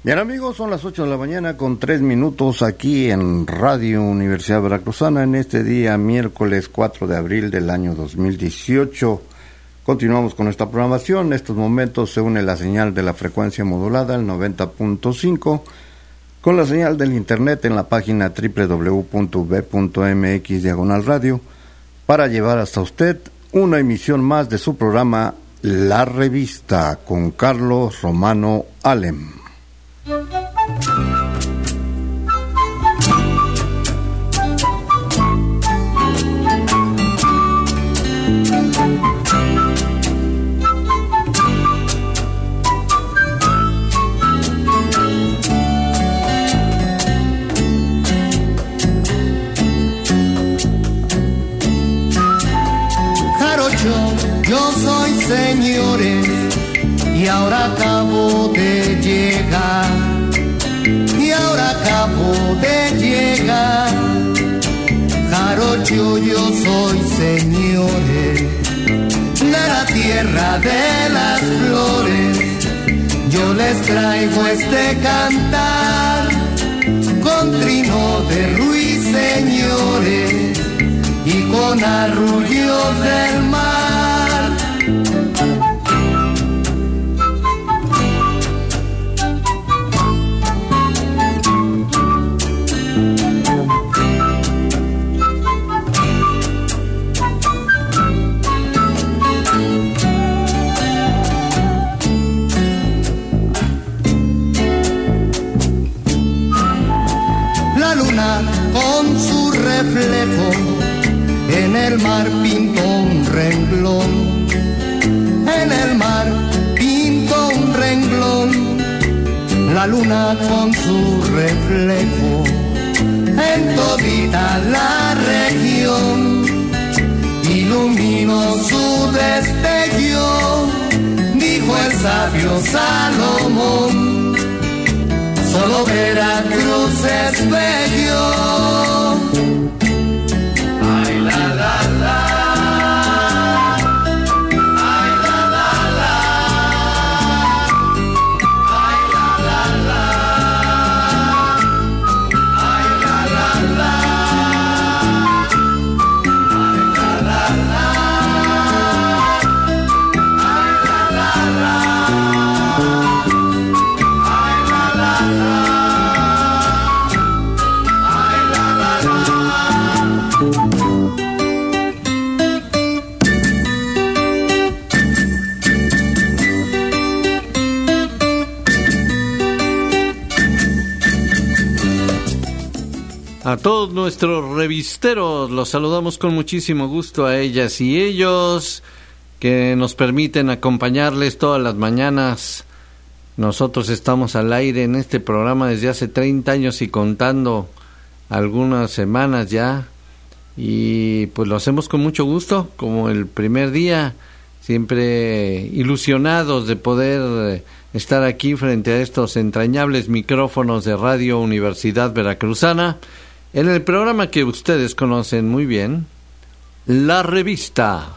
Bien amigos, son las 8 de la mañana con 3 minutos aquí en Radio Universidad Veracruzana en este día miércoles 4 de abril del año 2018. Continuamos con nuestra programación. En estos momentos se une la señal de la frecuencia modulada, el 90.5, con la señal del internet en la página www.v.mx/radio para llevar hasta usted una emisión más de su programa La Revista con Carlos Romano Alem. Yo soy señores y ahora acabo de llegar, Jarocho, yo soy señores de la tierra de las flores. Yo les traigo este cantar con trino de ruiseñores y con arrullos del mar. La luna con su reflejo en el mar pintó un renglón, en el mar pintó un renglón. La luna con su reflejo en todita la región iluminó su destello, dijo el sabio Salomón. Solo Veracruz es bello. Ay, la, la, la. Ay, la, la, la. Ay, la, la, la. Ay, la, la, la. Ay, la, la, la. Ay, la, la, la. A todos nuestros revisteros los saludamos con muchísimo gusto, a ellas y ellos que nos permiten acompañarles todas las mañanas. Nosotros estamos al aire en este programa desde hace 30 años y contando algunas semanas ya, y pues lo hacemos con mucho gusto, como el primer día, siempre ilusionados de poder estar aquí frente a estos entrañables micrófonos de Radio Universidad Veracruzana, en el programa que ustedes conocen muy bien, La Revista.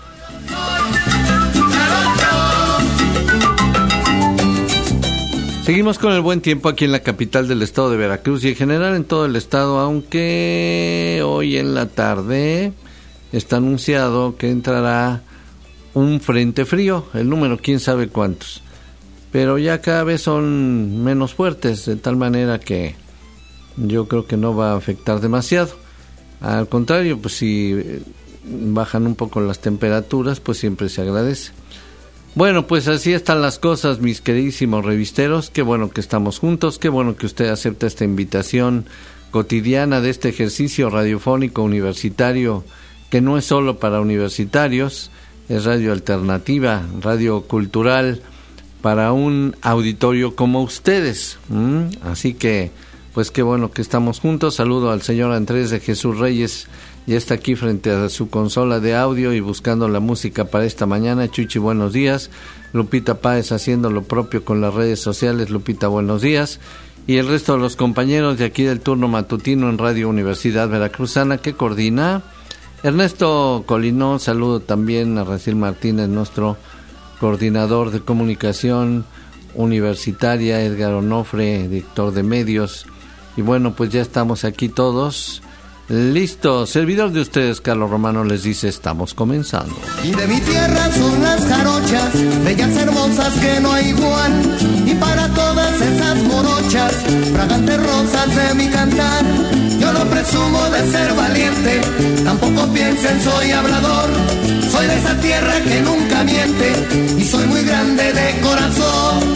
Seguimos con el buen tiempo aquí en la capital del estado de Veracruz y en general en todo el estado, aunque hoy en la tarde está anunciado que entrará un frente frío, el número quién sabe cuántos, pero ya cada vez son menos fuertes, de tal manera que yo creo que no va a afectar demasiado. Al contrario, pues si bajan un poco las temperaturas, pues siempre se agradece. Bueno, pues así están las cosas, mis queridísimos revisteros. Qué bueno que estamos juntos, qué bueno que usted acepta esta invitación cotidiana de este ejercicio radiofónico universitario, que no es solo para universitarios, es radio alternativa, radio cultural, para un auditorio como ustedes. Así que pues qué bueno que estamos juntos. Saludo al señor Andrés de Jesús Reyes, ya está aquí frente a su consola de audio y buscando la música para esta mañana. Chuchi, buenos días. Lupita Páez haciendo lo propio con las redes sociales. Lupita, buenos días. Y el resto de los compañeros de aquí del turno matutino en Radio Universidad Veracruzana, que coordina Ernesto Colinó. Saludo también a Racil Martínez, nuestro coordinador de comunicación Universitaria, Edgar Onofre, director de medios. Y bueno, pues ya estamos aquí todos. Listo, servidor de ustedes, Carlos Romano, les dice, estamos comenzando. Y de mi tierra son las jarochas, bellas hermosas que no hay igual. Y para todas esas morochas, fragantes rosas de mi cantar, yo no presumo de ser valiente, tampoco piensen soy hablador. Soy de esa tierra que nunca miente y soy muy grande de corazón.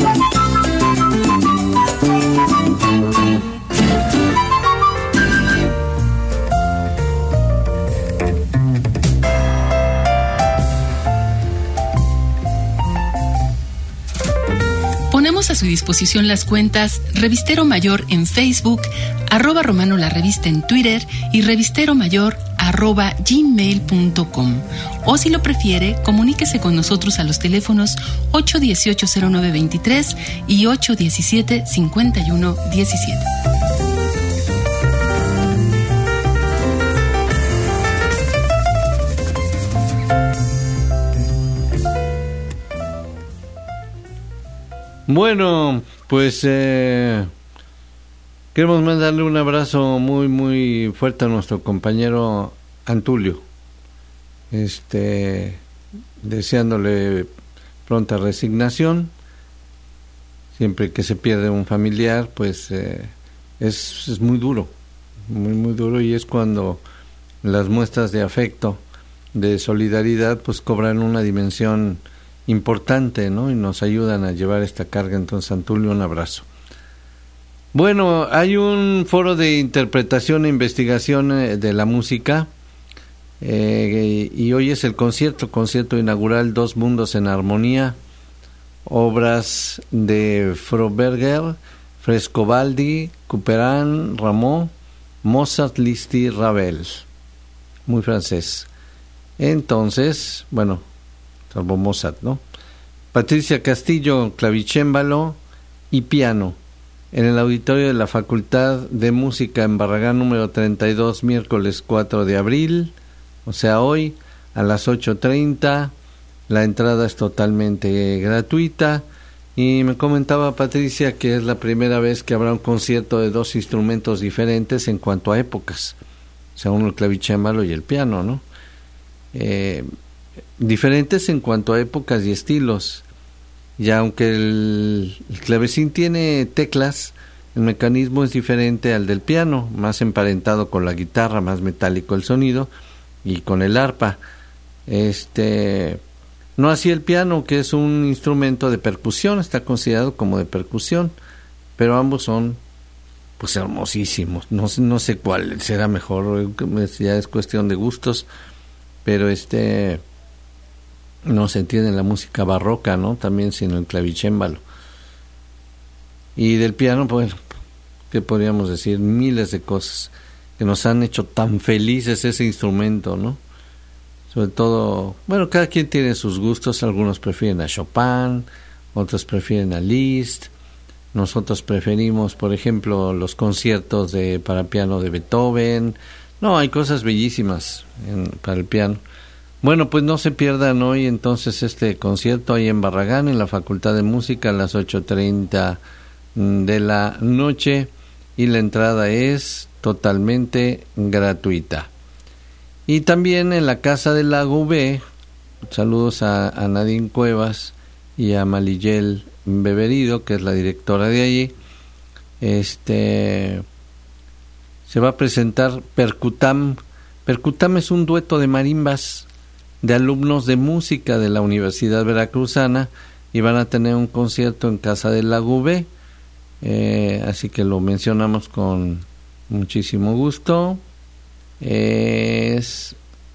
Ponemos a su disposición las cuentas Revistero Mayor en Facebook, @Romano la Revista en Twitter y revisteromayor@gmail.com. O si lo prefiere, comuníquese con nosotros a los teléfonos 818-0923 y 817-5117. Bueno, pues queremos mandarle un abrazo muy, muy fuerte a nuestro compañero Antulio. Deseándole pronta resignación. Siempre que se pierde un familiar, pues es muy duro, muy, muy duro, y es cuando las muestras de afecto, de solidaridad, pues cobran una dimensión importante, ¿no? Y nos ayudan a llevar esta carga. Entonces, Antulio, un abrazo. Bueno, hay un foro de interpretación e investigación de la música, y hoy es el concierto inaugural Dos Mundos en Armonía, obras de Froberger, Frescobaldi, Couperin, Rameau, Mozart, Liszt y Ravel. Muy francés. Entonces, bueno, salvo Mozart, ¿no? Patricia Castillo, clavicémbalo y piano, en el auditorio de la Facultad de Música en Barragán número 32, miércoles 4 de abril, o sea hoy, a las 8:30. La entrada es totalmente gratuita, y me comentaba Patricia que es la primera vez que habrá un concierto de dos instrumentos diferentes en cuanto a épocas, o sea, uno el clavicémbalo y el piano, ¿no? Diferentes en cuanto a épocas y estilos, y aunque el clavecín tiene teclas, el mecanismo es diferente al del piano, más emparentado con la guitarra, más metálico el sonido, y con el arpa. No así el piano, que es un instrumento de percusión, está considerado como de percusión, pero ambos son pues hermosísimos. No sé cuál será mejor, ya es cuestión de gustos, pero no se entiende la música barroca, ¿no? También sin el clavicémbalo. Y del piano, pues, ¿qué podríamos decir? Miles de cosas que nos han hecho tan felices ese instrumento, ¿no? Sobre todo, bueno, cada quien tiene sus gustos. Algunos prefieren a Chopin, otros prefieren a Liszt. Nosotros preferimos, por ejemplo, los conciertos para piano de Beethoven. No, hay cosas bellísimas para el piano. Bueno, pues no se pierdan hoy entonces este concierto ahí en Barragán, en la Facultad de Música, a las 8:30 de la noche, y la entrada es totalmente gratuita. Y también en la Casa del Lago V, saludos a Nadine Cuevas y a Malillel Beberido, que es la directora de allí. Se va a presentar Percutam. Percutam es un dueto de marimbas de alumnos de música de la Universidad Veracruzana, y van a tener un concierto en Casa del Lago V, así que lo mencionamos con muchísimo gusto. Es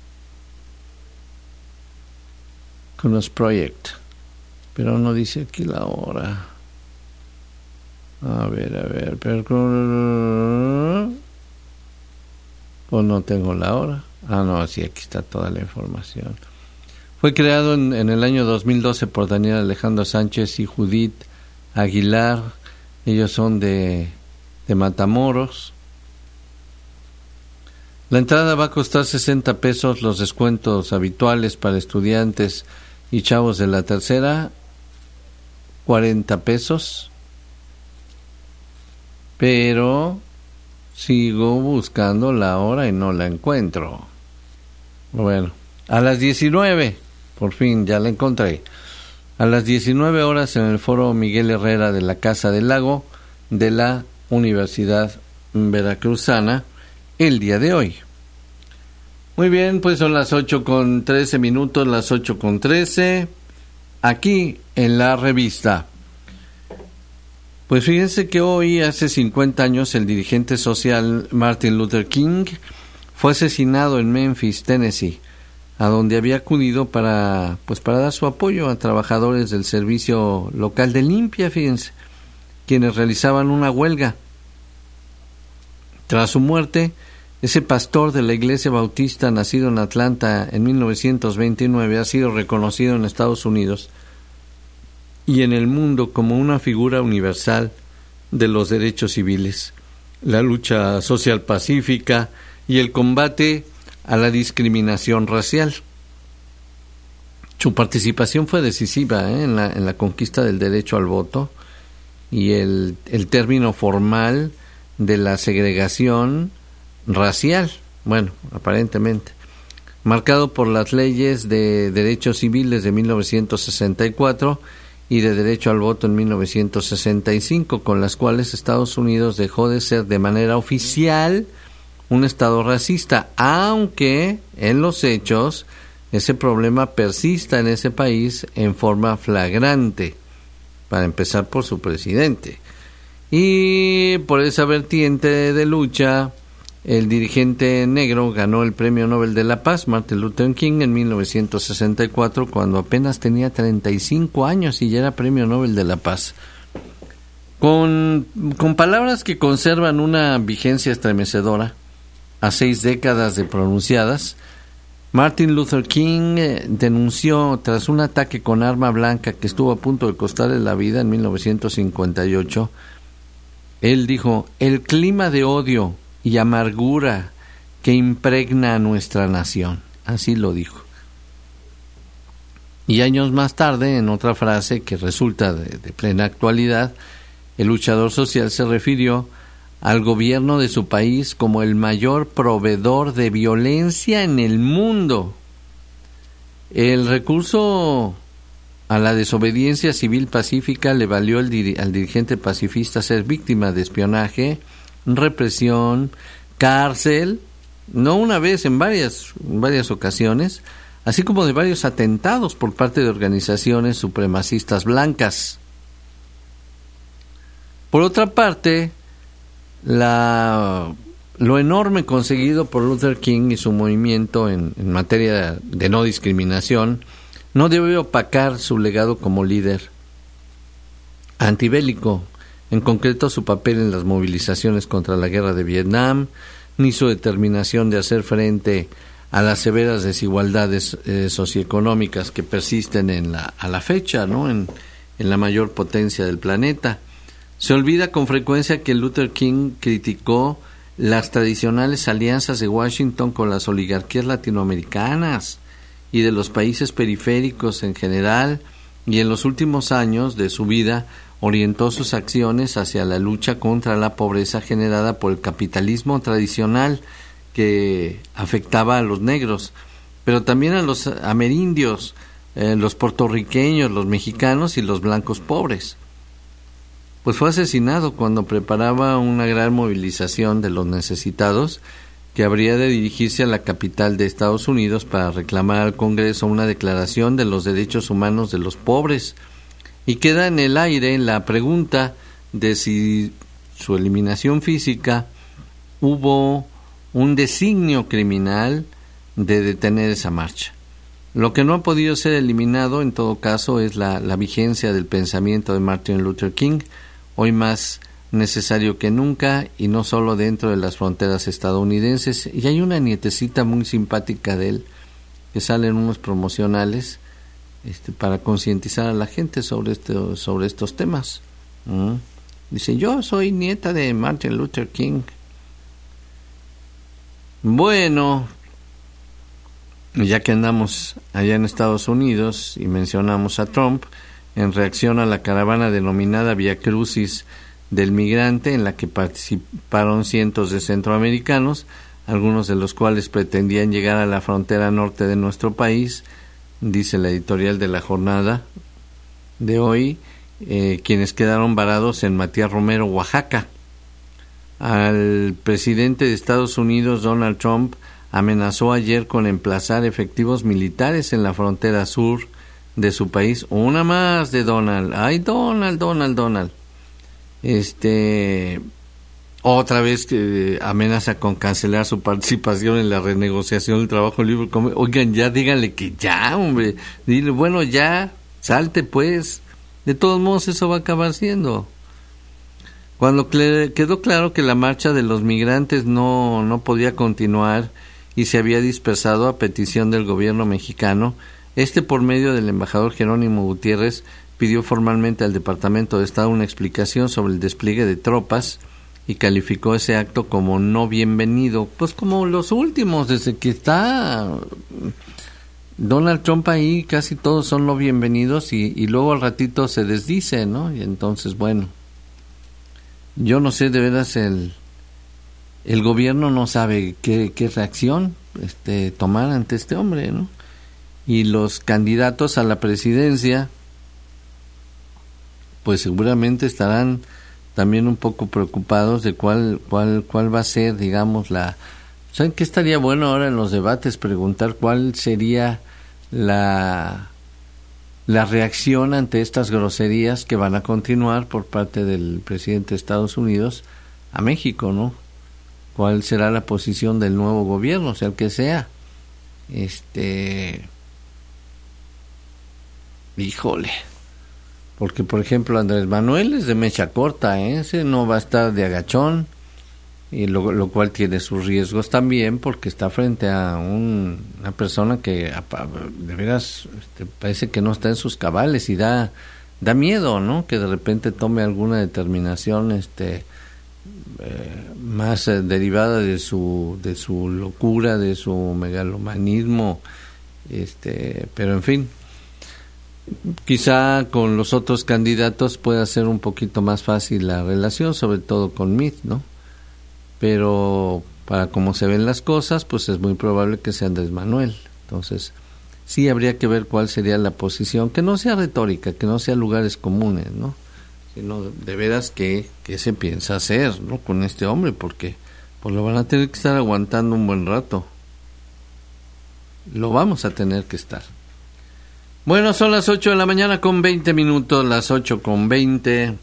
con los Project, pero no dice aquí la hora. A ver, pues no tengo la hora. No, sí, aquí está toda la información. Fue creado en el año 2012 por Daniel Alejandro Sánchez y Judith Aguilar. Ellos son de Matamoros. La entrada va a costar 60 pesos, los descuentos habituales para estudiantes y chavos de la tercera 40 pesos, pero sigo buscando la hora y no la encuentro. Bueno, a las 19, por fin ya la encontré. A las 19 horas en el Foro Miguel Herrera de la Casa del Lago de la Universidad Veracruzana, el día de hoy. Muy bien, pues son las 8:13, las 8:13, aquí en la revista. Pues fíjense que hoy, hace 50 años, el dirigente social Martin Luther King fue asesinado en Memphis, Tennessee, a donde había acudido para dar su apoyo a trabajadores del servicio local de limpia, fíjense, quienes realizaban una huelga. Tras su muerte, ese pastor de la Iglesia Bautista, nacido en Atlanta en 1929, ha sido reconocido en Estados Unidos y en el mundo como una figura universal de los derechos civiles, la lucha social pacífica y el combate a la discriminación racial. Su participación fue decisiva en la conquista del derecho al voto y el término formal de la segregación racial, bueno, aparentemente, marcado por las leyes de derechos civiles de 1964 y de derecho al voto en 1965, con las cuales Estados Unidos dejó de ser de manera oficial un estado racista, aunque en los hechos ese problema persista en ese país en forma flagrante, para empezar por su presidente. Y por esa vertiente de lucha, el dirigente negro ganó el Premio Nobel de la Paz, Martin Luther King, en 1964, cuando apenas tenía 35 años y ya era Premio Nobel de la Paz. Con palabras que conservan una vigencia estremecedora, a 6 décadas de pronunciadas, Martin Luther King denunció, tras un ataque con arma blanca que estuvo a punto de costarle la vida en 1958, él dijo: el clima de odio y amargura que impregna a nuestra nación. Así lo dijo. Y años más tarde, en otra frase que resulta de plena actualidad, el luchador social se refirió al gobierno de su país como el mayor proveedor de violencia en el mundo. El recurso a la desobediencia civil pacífica le valió al dirigente pacifista ser víctima de espionaje, represión, cárcel, no una vez, en varias ocasiones, así como de varios atentados por parte de organizaciones supremacistas blancas. Por otra parte, lo enorme conseguido por Luther King y su movimiento en materia de no discriminación no debe opacar su legado como líder antibélico, en concreto su papel en las movilizaciones contra la guerra de Vietnam, ni su determinación de hacer frente a las severas desigualdades socioeconómicas que persisten a la fecha, ¿no?, en la mayor potencia del planeta. Se olvida con frecuencia que Luther King criticó las tradicionales alianzas de Washington con las oligarquías latinoamericanas y de los países periféricos en general, y en los últimos años de su vida orientó sus acciones hacia la lucha contra la pobreza generada por el capitalismo tradicional que afectaba a los negros, pero también a los amerindios, los puertorriqueños, los mexicanos y los blancos pobres. Pues fue asesinado cuando preparaba una gran movilización de los necesitados que habría de dirigirse a la capital de Estados Unidos para reclamar al Congreso una declaración de los derechos humanos de los pobres. Y queda en el aire la pregunta de si su eliminación física hubo un designio criminal de detener esa marcha. Lo que no ha podido ser eliminado, en todo caso, es la vigencia del pensamiento de Martin Luther King, hoy más necesario que nunca, y no solo dentro de las fronteras estadounidenses. Y hay una nietecita muy simpática de él que sale en unos promocionales para concientizar a la gente sobre estos temas. Dice: yo soy nieta de Martin Luther King. Bueno, ya que andamos allá en Estados Unidos y mencionamos a Trump, en reacción a la caravana denominada Vía Crucis del Migrante, en la que participaron cientos de centroamericanos, algunos de los cuales pretendían llegar a la frontera norte de nuestro país, dice la editorial de La Jornada de hoy, quienes quedaron varados en Matías Romero, Oaxaca. Al presidente de Estados Unidos, Donald Trump, amenazó ayer con emplazar efectivos militares en la frontera sur de su país. Una más de Donald. Ay, Donald. Otra vez amenaza con cancelar su participación en la renegociación del trabajo libre. Oigan, ya díganle que ya, hombre. Dile, bueno, ya, salte pues. De todos modos, eso va a acabar siendo. Cuando quedó claro que la marcha de los migrantes no podía continuar y se había dispersado a petición del gobierno mexicano, por medio del embajador Jerónimo Gutiérrez, pidió formalmente al Departamento de Estado una explicación sobre el despliegue de tropas y calificó ese acto como no bienvenido, pues como los últimos, desde que está Donald Trump ahí, casi todos son no bienvenidos y luego al ratito se desdice, ¿no? Y entonces, bueno, yo no sé, de veras el gobierno no sabe qué reacción tomar ante este hombre, ¿no? Y los candidatos a la presidencia pues seguramente estarán también un poco preocupados de cuál va a ser, digamos, ¿saben qué estaría bueno ahora en los debates? Preguntar cuál sería la reacción ante estas groserías que van a continuar por parte del presidente de Estados Unidos a México, ¿no? ¿Cuál será la posición del nuevo gobierno, sea el que sea? Híjole. Porque, por ejemplo, Andrés Manuel es de mecha corta, ese no va a estar de agachón, y lo cual tiene sus riesgos también, porque está frente a una persona que de veras parece que no está en sus cabales y da miedo, ¿no? Que de repente tome alguna determinación más derivada de su locura, de su megalomanismo, pero en fin. Quizá con los otros candidatos pueda ser un poquito más fácil la relación, sobre todo con Mitt, ¿no? Pero para cómo se ven las cosas, pues es muy probable que sea Andrés Manuel. Entonces, sí habría que ver cuál sería la posición, que no sea retórica, que no sea lugares comunes, ¿no? Sino de veras qué se piensa hacer, ¿no? Con este hombre, porque pues lo van a tener que estar aguantando un buen rato. Lo vamos a tener que estar. Bueno, son las 8 de la mañana con 20 minutos, las 8 con 20,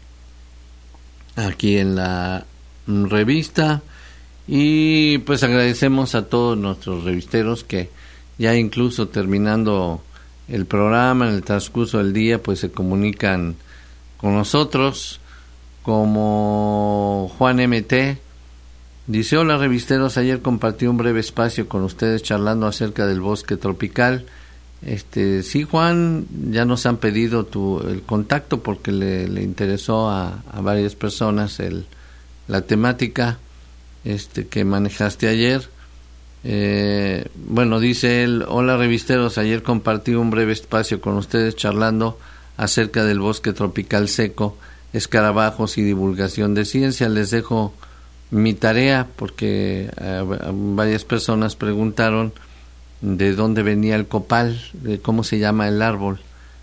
aquí en la revista, y pues agradecemos a todos nuestros revisteros que ya incluso terminando el programa, en el transcurso del día, pues se comunican con nosotros, como Juan MT, dice: hola revisteros, ayer compartí un breve espacio con ustedes charlando acerca del bosque tropical. Sí, Juan, ya nos han pedido el contacto porque le interesó a varias personas la temática que manejaste ayer. Bueno, dice él: hola revisteros, ayer compartí un breve espacio con ustedes charlando acerca del bosque tropical seco, escarabajos y divulgación de ciencia. Les dejo mi tarea porque varias personas preguntaron de dónde venía el copal, de cómo se llama el árbol.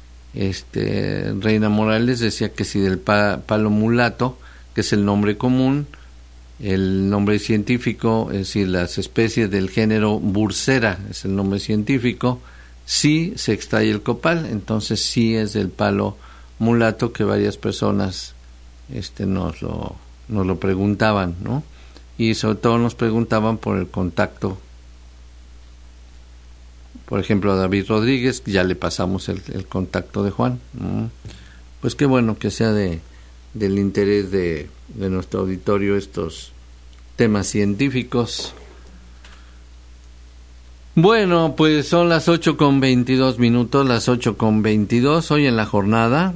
Reina Morales decía que si del palo mulato, que es el nombre común, el nombre científico, es decir, las especies del género Bursera es el nombre científico, sí se extrae el copal, entonces sí es del palo mulato, que varias personas nos lo preguntaban, ¿no? Y sobre todo nos preguntaban por el contacto. Por ejemplo, a David Rodríguez, ya le pasamos el contacto de Juan. Pues qué bueno que sea del interés de nuestro auditorio estos temas científicos. Bueno, pues son las 8 con 22 minutos, las 8 con 22. Hoy en la jornada,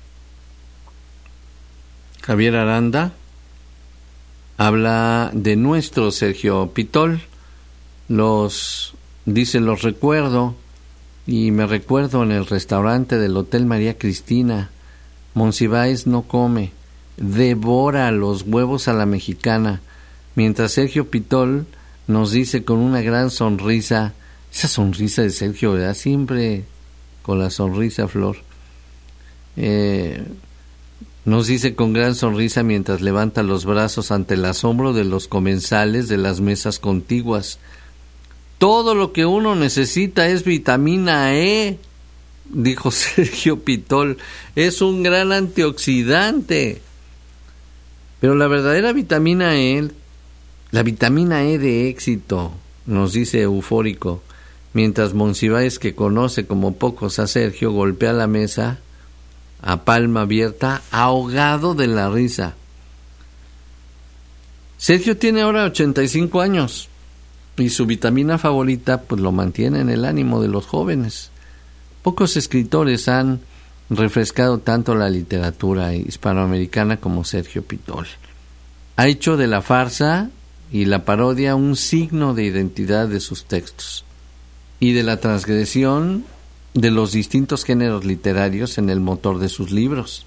Javier Aranda habla de nuestro Sergio Pitol. Los recuerdo y me recuerdo en el restaurante del Hotel María Cristina, Monsiváis no come, devora los huevos a la mexicana, mientras Sergio Pitol nos dice con una gran sonrisa, esa sonrisa de Sergio, ¿verdad? Siempre con la sonrisa, Flor. Nos dice con gran sonrisa mientras levanta los brazos ante el asombro de los comensales de las mesas contiguas. Todo lo que uno necesita es vitamina E, dijo Sergio Pitol. Es un gran antioxidante. Pero la verdadera vitamina E, la vitamina E de éxito, nos dice eufórico, mientras Monsiváis, que conoce como pocos a Sergio, golpea la mesa a palma abierta, ahogado de la risa. Sergio tiene ahora 85 años y su vitamina favorita pues lo mantiene en el ánimo de los jóvenes. Pocos escritores han refrescado tanto la literatura hispanoamericana como Sergio Pitol. Ha hecho de la farsa y la parodia un signo de identidad de sus textos y de la transgresión de los distintos géneros literarios en el motor de sus libros.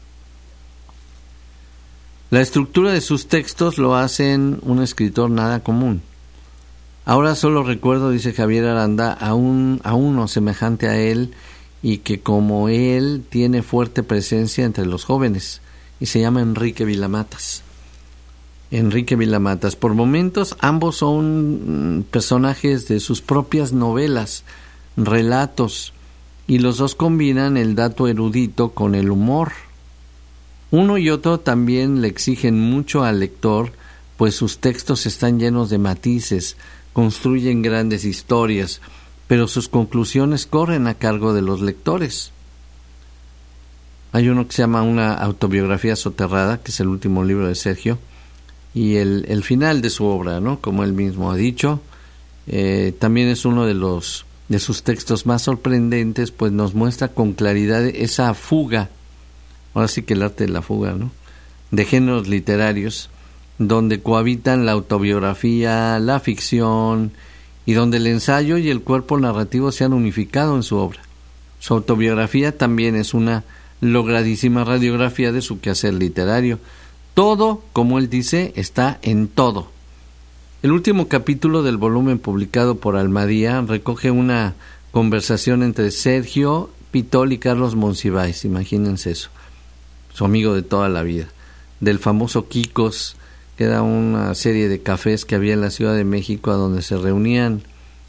La estructura de sus textos lo hacen un escritor nada común. Ahora solo recuerdo, dice Javier Aranda, a uno semejante a él y que como él tiene fuerte presencia entre los jóvenes, y se llama Enrique Vilamatas. Enrique Vilamatas. Por momentos ambos son personajes de sus propias novelas, relatos, y los dos combinan el dato erudito con el humor. Uno y otro también le exigen mucho al lector, pues sus textos están llenos de matices, construyen grandes historias, pero sus conclusiones corren a cargo de los lectores. Hay uno que se llama Una autobiografía soterrada, que es el último libro de Sergio, y el final de su obra, ¿no? Como él mismo ha dicho, también es uno de sus textos más sorprendentes, pues nos muestra con claridad esa fuga, ahora sí que el arte de la fuga, ¿no?, de géneros literarios, donde cohabitan la autobiografía, la ficción, y donde el ensayo y el cuerpo narrativo se han unificado en su obra. Su autobiografía también es una logradísima radiografía de su quehacer literario. Todo, como él dice, está en todo. El último capítulo del volumen publicado por Almadía recoge una conversación entre Sergio Pitol y Carlos Monsiváis, imagínense eso, su amigo de toda la vida, del famoso Kikos, que era una serie de cafés que había en la Ciudad de México a donde se reunían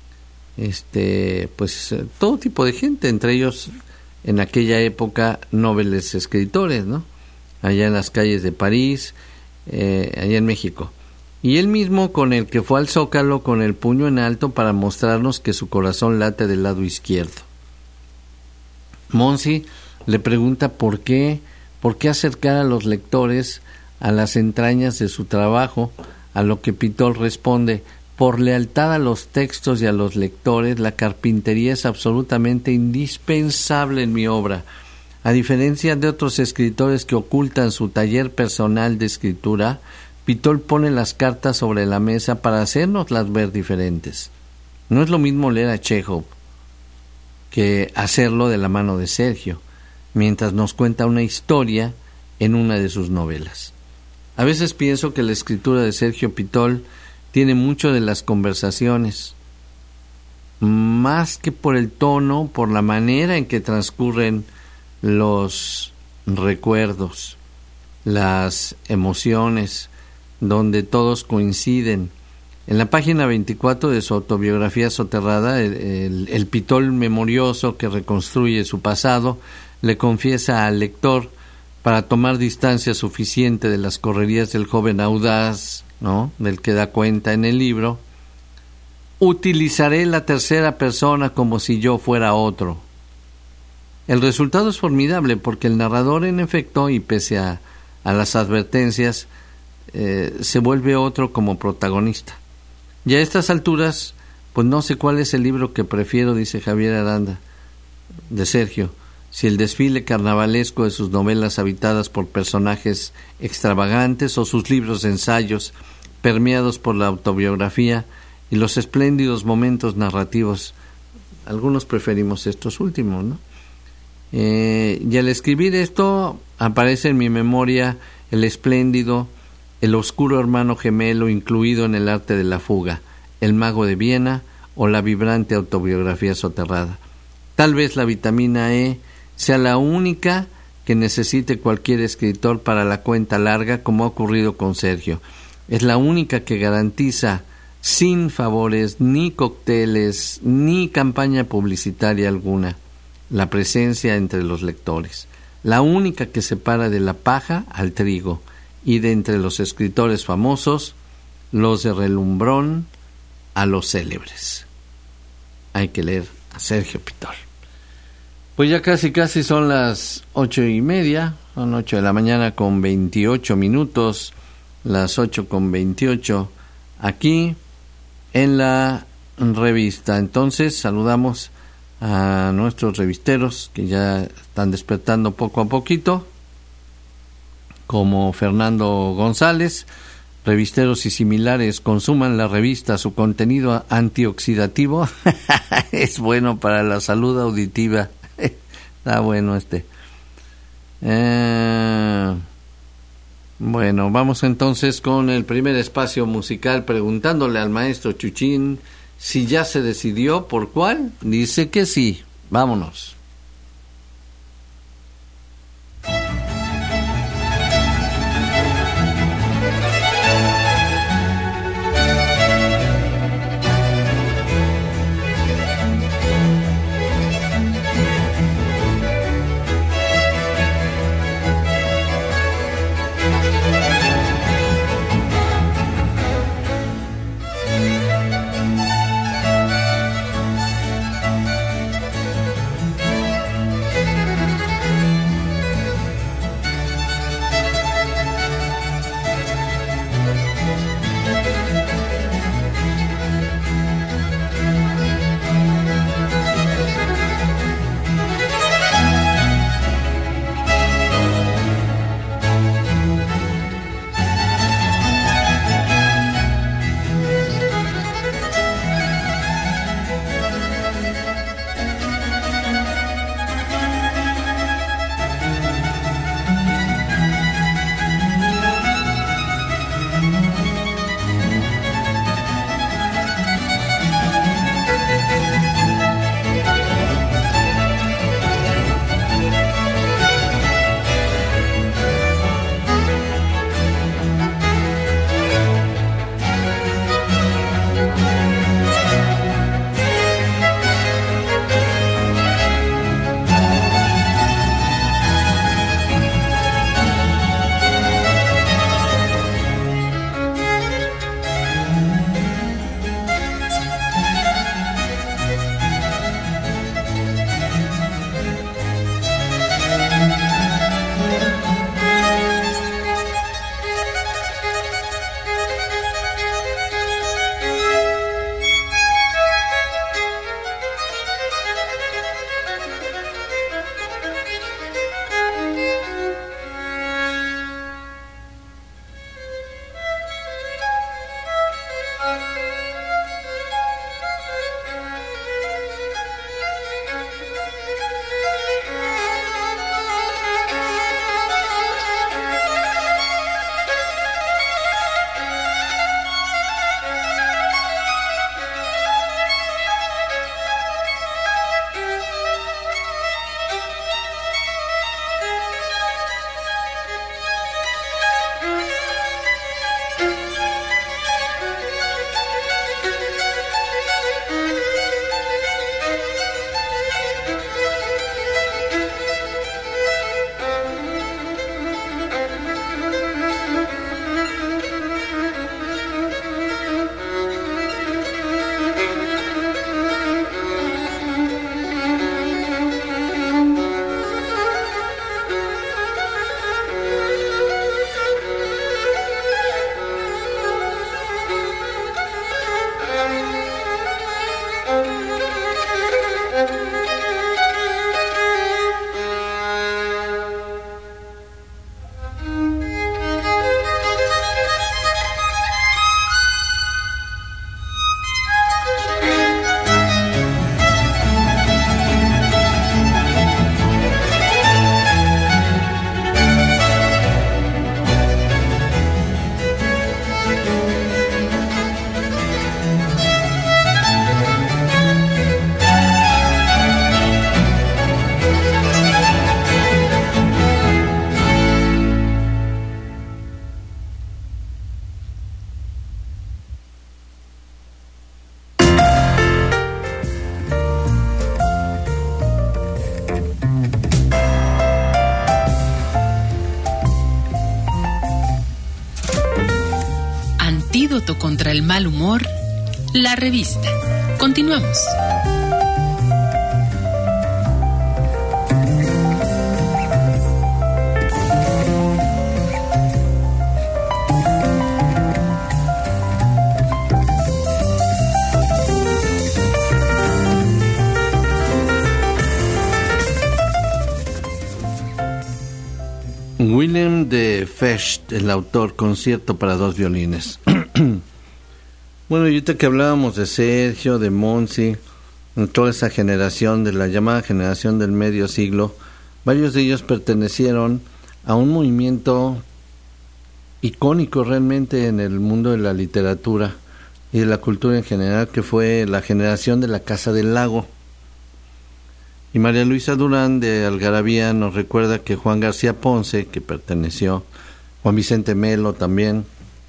pues todo tipo de gente, entre ellos en aquella época nobles escritores, ¿no?, allá en las calles de París, allá en México. Y él mismo con el que fue al Zócalo con el puño en alto para mostrarnos que su corazón late del lado izquierdo. Monsi le pregunta por qué acercar a los lectores a las entrañas de su trabajo, a lo que Pitol responde: por lealtad a los textos y a los lectores, la carpintería es absolutamente indispensable en mi obra. A diferencia de otros escritores que ocultan su taller personal de escritura, Pitol pone las cartas sobre la mesa para hacernoslas ver diferentes. No es lo mismo leer a Chekhov que hacerlo de la mano de Sergio, mientras nos cuenta una historia en una de sus novelas. A veces pienso que la escritura de Sergio Pitol tiene mucho de las conversaciones, más que por el tono, por la manera en que transcurren los recuerdos, las emociones, donde todos coinciden. En la página 24 de su autobiografía soterrada, el Pitol memorioso que reconstruye su pasado le confiesa al lector, para tomar distancia suficiente de las correrías del joven audaz, ¿no?, del que da cuenta en el libro: utilizaré la tercera persona como si yo fuera otro. El resultado es formidable porque el narrador, en efecto, y pese a las advertencias, se vuelve otro como protagonista. Y a estas alturas, pues no sé cuál es el libro que prefiero, dice Javier Aranda, de Sergio, si el desfile carnavalesco de sus novelas habitadas por personajes extravagantes o sus libros de ensayos permeados por la autobiografía y los espléndidos momentos narrativos algunos preferimos estos últimos, ¿no? Y al escribir esto aparece en mi memoria el espléndido, el oscuro hermano gemelo incluido en el arte de la fuga, El mago de Viena o la vibrante autobiografía soterrada. Tal vez la vitamina E sea la única que necesite cualquier escritor para la cuenta larga, como ha ocurrido con Sergio. Es la única que garantiza, sin favores, ni cócteles, ni campaña publicitaria alguna, la presencia entre los lectores. La única que separa de la paja al trigo, y de entre los escritores famosos, los de relumbrón a los célebres. Hay que leer a Sergio Pitol. Pues ya casi son las 8:30, son 8 de la mañana con 28 minutos, las 8:28, aquí en la revista. Entonces saludamos a nuestros revisteros que ya están despertando poco a poquito, como Fernando González. Revisteros y similares, consuman la revista, su contenido antioxidativo es bueno para la salud auditiva. Está bueno Bueno, vamos entonces con el primer espacio musical, preguntándole al maestro Chuchín si ya se decidió por cuál. Dice que sí. Vámonos. contra el mal humor, La Revista. Continuamos. Willem de Fecht, el autor, Concierto para dos violines. Bueno, y ahorita que hablábamos de Sergio, de Monsi, toda esa generación, de la llamada generación del medio siglo, varios de ellos pertenecieron a un movimiento icónico realmente en el mundo de la literatura y de la cultura en general, que fue la generación de la Casa del Lago. Y María Luisa Durán de Algarabía nos recuerda que Juan García Ponce, que perteneció, Juan Vicente Melo también,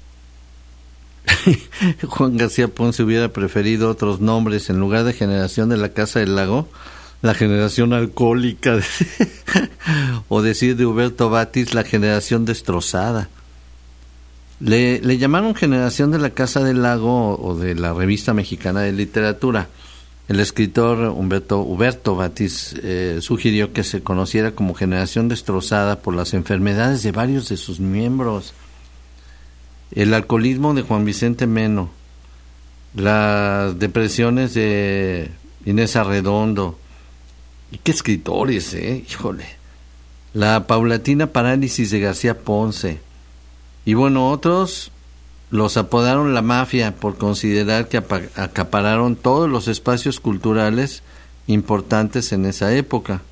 Juan García Ponce hubiera preferido otros nombres en lugar de generación de la Casa del Lago, la generación alcohólica, o decir de Huberto Batis, la generación destrozada. Le llamaron generación de la Casa del Lago o de la Revista Mexicana de Literatura. El escritor Huberto Batis sugirió que se conociera como generación destrozada por las enfermedades de varios de sus miembros. El alcoholismo de Juan Vicente Meno, las depresiones de Inés Arredondo. ¿Y qué escritores, híjole? La paulatina parálisis de García Ponce. Y bueno, otros los apodaron la mafia por considerar que acapararon todos los espacios culturales importantes en esa época.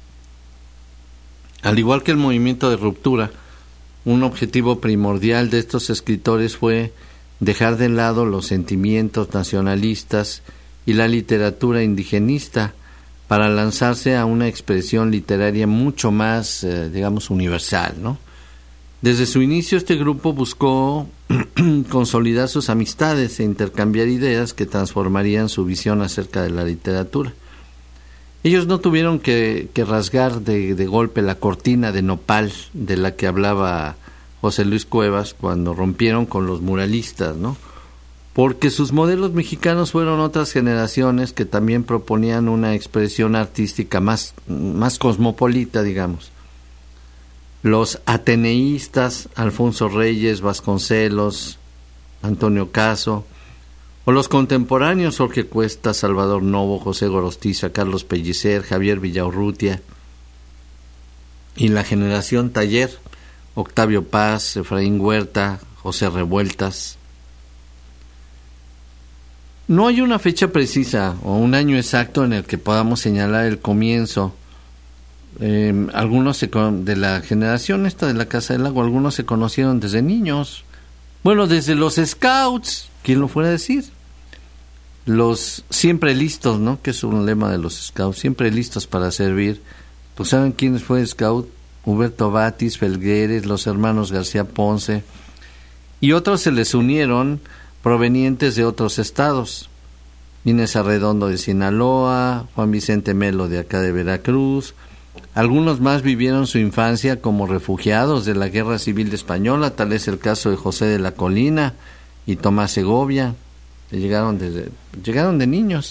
Al igual que el movimiento de ruptura, un objetivo primordial de estos escritores fue dejar de lado los sentimientos nacionalistas y la literatura indigenista para lanzarse a una expresión literaria mucho más, universal, ¿no? Desde su inicio este grupo buscó consolidar sus amistades e intercambiar ideas que transformarían su visión acerca de la literatura. Ellos no tuvieron que rasgar de golpe la cortina de nopal de la que hablaba José Luis Cuevas cuando rompieron con los muralistas, ¿no? Porque sus modelos mexicanos fueron otras generaciones que también proponían una expresión artística más cosmopolita, digamos. Los ateneístas, Alfonso Reyes, Vasconcelos, Antonio Caso, o los contemporáneos, Jorge Cuesta, Salvador Novo, José Gorostiza, Carlos Pellicer, Javier Villaurrutia, y la generación Taller, Octavio Paz, Efraín Huerta, José Revueltas. No hay una fecha precisa o un año exacto en el que podamos señalar el comienzo. Algunos de la generación esta de la Casa del Lago, algunos se conocieron desde niños. Bueno, desde los Scouts, ¿quién lo fuera a decir? Los siempre listos, ¿no? Que es un lema de los Scouts, siempre listos para servir. Pues ¿saben quién fue Scout? Huberto Batis, Felgueres, los hermanos García Ponce, y otros se les unieron provenientes de otros estados. Inés Arredondo de Sinaloa, Juan Vicente Melo de acá de Veracruz. Algunos más vivieron su infancia como refugiados de la Guerra Civil Española, tal es el caso de José de la Colina y Tomás Segovia. Llegaron de niños.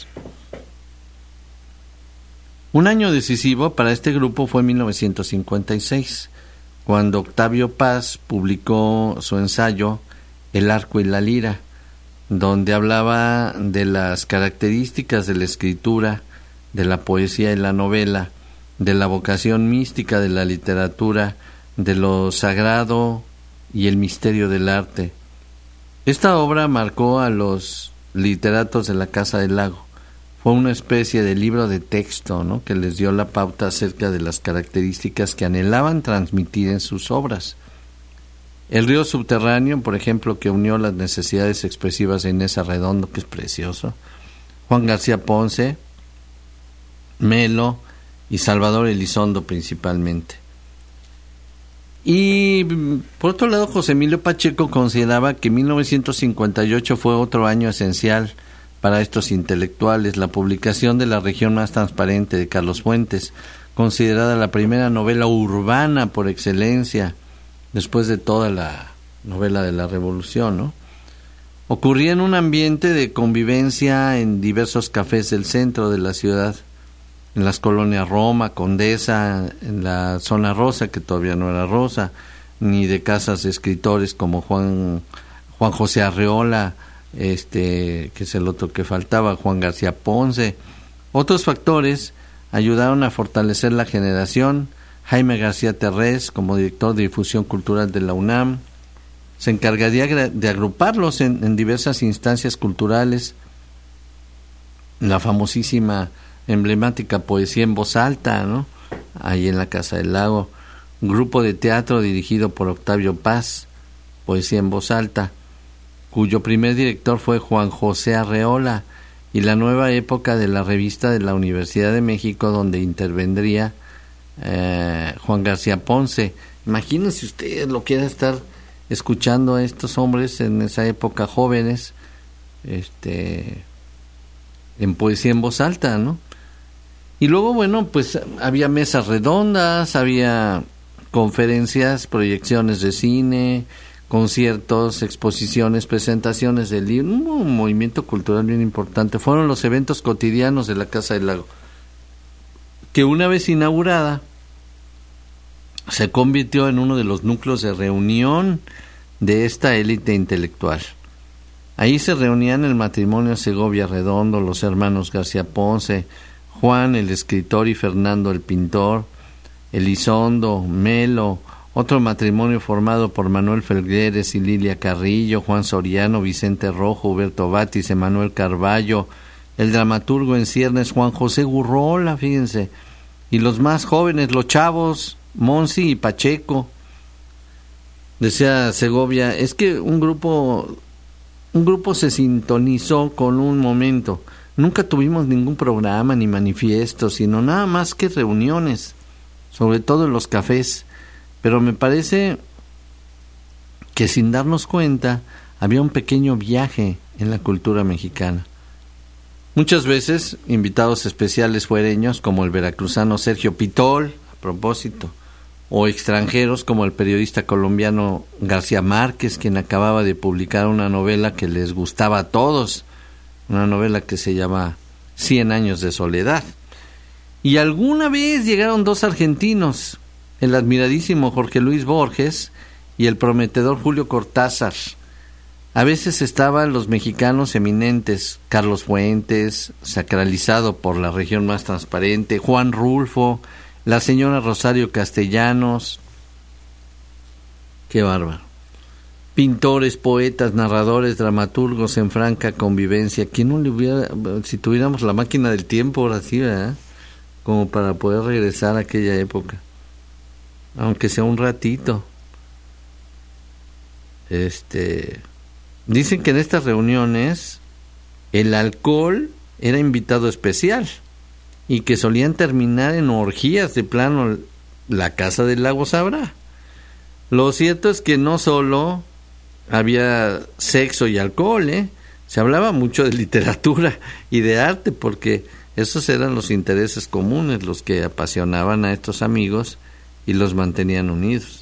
Un año decisivo para este grupo fue 1956, cuando Octavio Paz publicó su ensayo El arco y la lira, donde hablaba de las características de la escritura, de la poesía y la novela, de la vocación mística de la literatura, de lo sagrado y el misterio del arte. Esta obra marcó a los literatos de la Casa del Lago. Fue una especie de libro de texto, ¿no?, que les dio la pauta acerca de las características que anhelaban transmitir en sus obras. El río subterráneo, por ejemplo, que unió las necesidades expresivas de Inés Arredondo, que es precioso, Juan García Ponce, Melo y Salvador Elizondo principalmente. Y por otro lado, José Emilio Pacheco consideraba que 1958 fue otro año esencial para estos intelectuales. La publicación de La región más transparente de Carlos Fuentes, considerada la primera novela urbana por excelencia, después de toda la novela de la Revolución, ¿no? Ocurría en un ambiente de convivencia en diversos cafés del centro de la ciudad, en las colonias Roma, Condesa, en la zona rosa, que todavía no era rosa, ni de casas de escritores como Juan José Arreola, que es el otro que faltaba, Juan García Ponce. Otros factores ayudaron a fortalecer la generación. Jaime García Terrés, como director de difusión cultural de la UNAM, se encargaría de agruparlos en diversas instancias culturales. La famosísima, emblemática poesía en voz alta, ¿no?, ahí en la Casa del Lago. Un grupo de teatro dirigido por Octavio Paz, poesía en voz alta, cuyo primer director fue Juan José Arreola, y la nueva época de la revista de la Universidad de México, donde intervendría Juan García Ponce. Imagínense ustedes lo que era estar escuchando a estos hombres en esa época, jóvenes, en poesía en voz alta, ¿no? Y luego, bueno, pues había mesas redondas, había conferencias, proyecciones de cine, conciertos, exposiciones, presentaciones de libros, un movimiento cultural bien importante. Fueron los eventos cotidianos de la Casa del Lago, que una vez inaugurada se convirtió en uno de los núcleos de reunión de esta élite intelectual. Ahí se reunían el matrimonio Segovia Redondo, los hermanos García Ponce, Juan el escritor y Fernando el pintor, Elizondo, Melo, otro matrimonio formado por Manuel Felgueres y Lilia Carrillo, Juan Soriano, Vicente Rojo, Huberto Batis, Emanuel Carballo, el dramaturgo en ciernes Juan José Gurrola, fíjense, y los más jóvenes, los chavos, Monsi y Pacheco. Decía Segovia, es que un grupo se sintonizó con un momento. Nunca tuvimos ningún programa ni manifiesto, sino nada más que reuniones, sobre todo en los cafés. Pero me parece que sin darnos cuenta había un pequeño viaje en la cultura mexicana. Muchas veces invitados especiales fuereños como el veracruzano Sergio Pitol, a propósito, o extranjeros como el periodista colombiano García Márquez, quien acababa de publicar una novela que les gustaba a todos, una novela que se llama 100 años de soledad. Y alguna vez llegaron dos argentinos, el admiradísimo Jorge Luis Borges y el prometedor Julio Cortázar. A veces estaban los mexicanos eminentes, Carlos Fuentes, sacralizado por la región más transparente, Juan Rulfo, la señora Rosario Castellanos. Qué bárbaro. Pintores, poetas, narradores, dramaturgos en franca convivencia. ¿Quién no le hubiera, si tuviéramos la máquina del tiempo ahora sí, ¿verdad?, como para poder regresar a aquella época, aunque sea un ratito? Dicen que en estas reuniones el alcohol era invitado especial y que solían terminar en orgías de plano. La Casa del Lago sabrá. Lo cierto es que no solo había sexo y alcohol, se hablaba mucho de literatura y de arte, porque esos eran los intereses comunes, los que apasionaban a estos amigos y los mantenían unidos.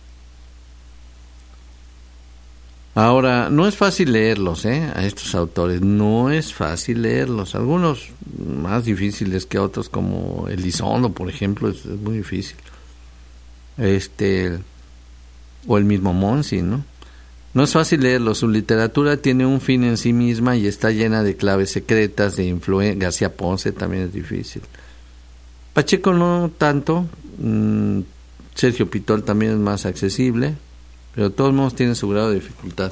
Ahora, no es fácil leerlos, a estos autores, no es fácil leerlos. Algunos más difíciles que otros, como Elizondo, por ejemplo, es muy difícil. O el mismo Monsi, ¿no? No es fácil leerlos. Su literatura tiene un fin en sí misma y está llena de claves secretas, de influencia. García Ponce también es difícil. Pacheco no tanto. Sergio Pitol también es más accesible, pero de todos modos tiene su grado de dificultad.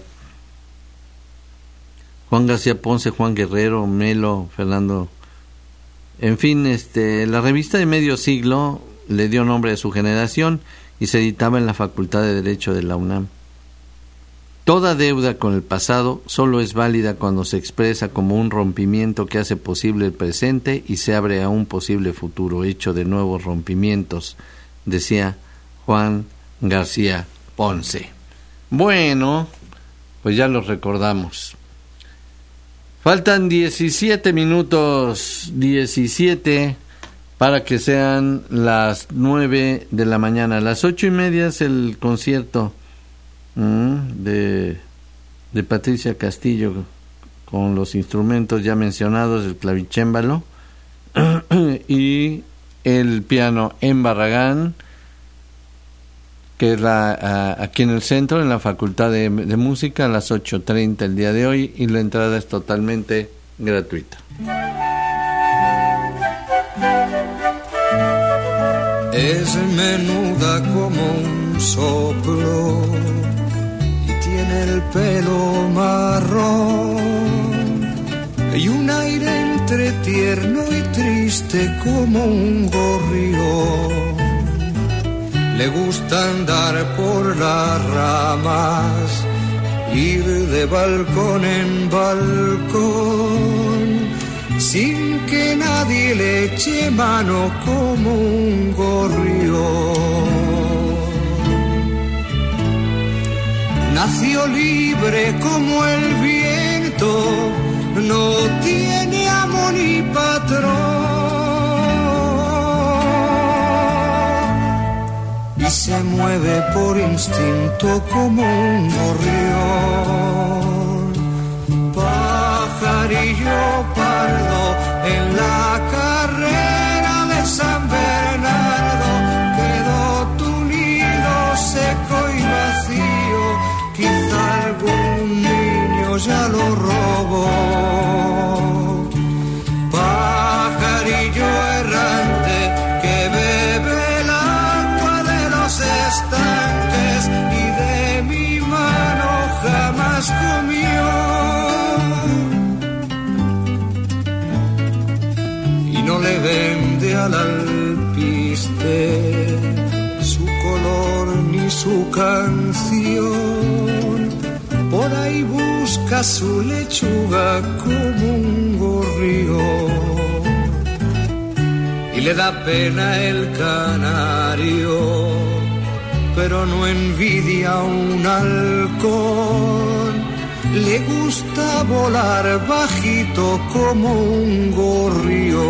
Juan García Ponce, Juan Guerrero, Melo, Fernando. En fin, la revista de medio siglo le dio nombre a su generación y se editaba en la Facultad de Derecho de la UNAM. Toda deuda con el pasado solo es válida cuando se expresa como un rompimiento que hace posible el presente y se abre a un posible futuro hecho de nuevos rompimientos, decía Juan García Ponce. Bueno, pues ya los recordamos. Faltan 17 minutos, 17, para que sean las 9 de la mañana. A las 8:30 es el concierto de de Patricia Castillo con los instrumentos ya mencionados, el clavicémbalo y el piano en Barragán, que es aquí en el centro, en la Facultad de Música, a las 8:30 el día de hoy, y la entrada es totalmente gratuita. Es menuda como un soplo y tiene el pelo marrón y un aire entre tierno y triste como un gorrión. Le gusta andar por las ramas, ir de balcón en balcón, sin que nadie le eche mano como un gorrión. Nació libre como el viento, no tiene amo ni patrón, y se mueve por instinto como un gorrión. Pajarillo pardo en la carrera de San Bernardo, quedó tu nido seco y vacío, quizá algún niño ya lo robó. Pajarillo errante que bebe el agua de los estanques y de mi mano jamás comió. No le vende al alpiste su color ni su canción, por ahí busca su lechuga como un gorrión, y le da pena el canario, pero no envidia un halcón. Le gusta volar bajito como un gorrión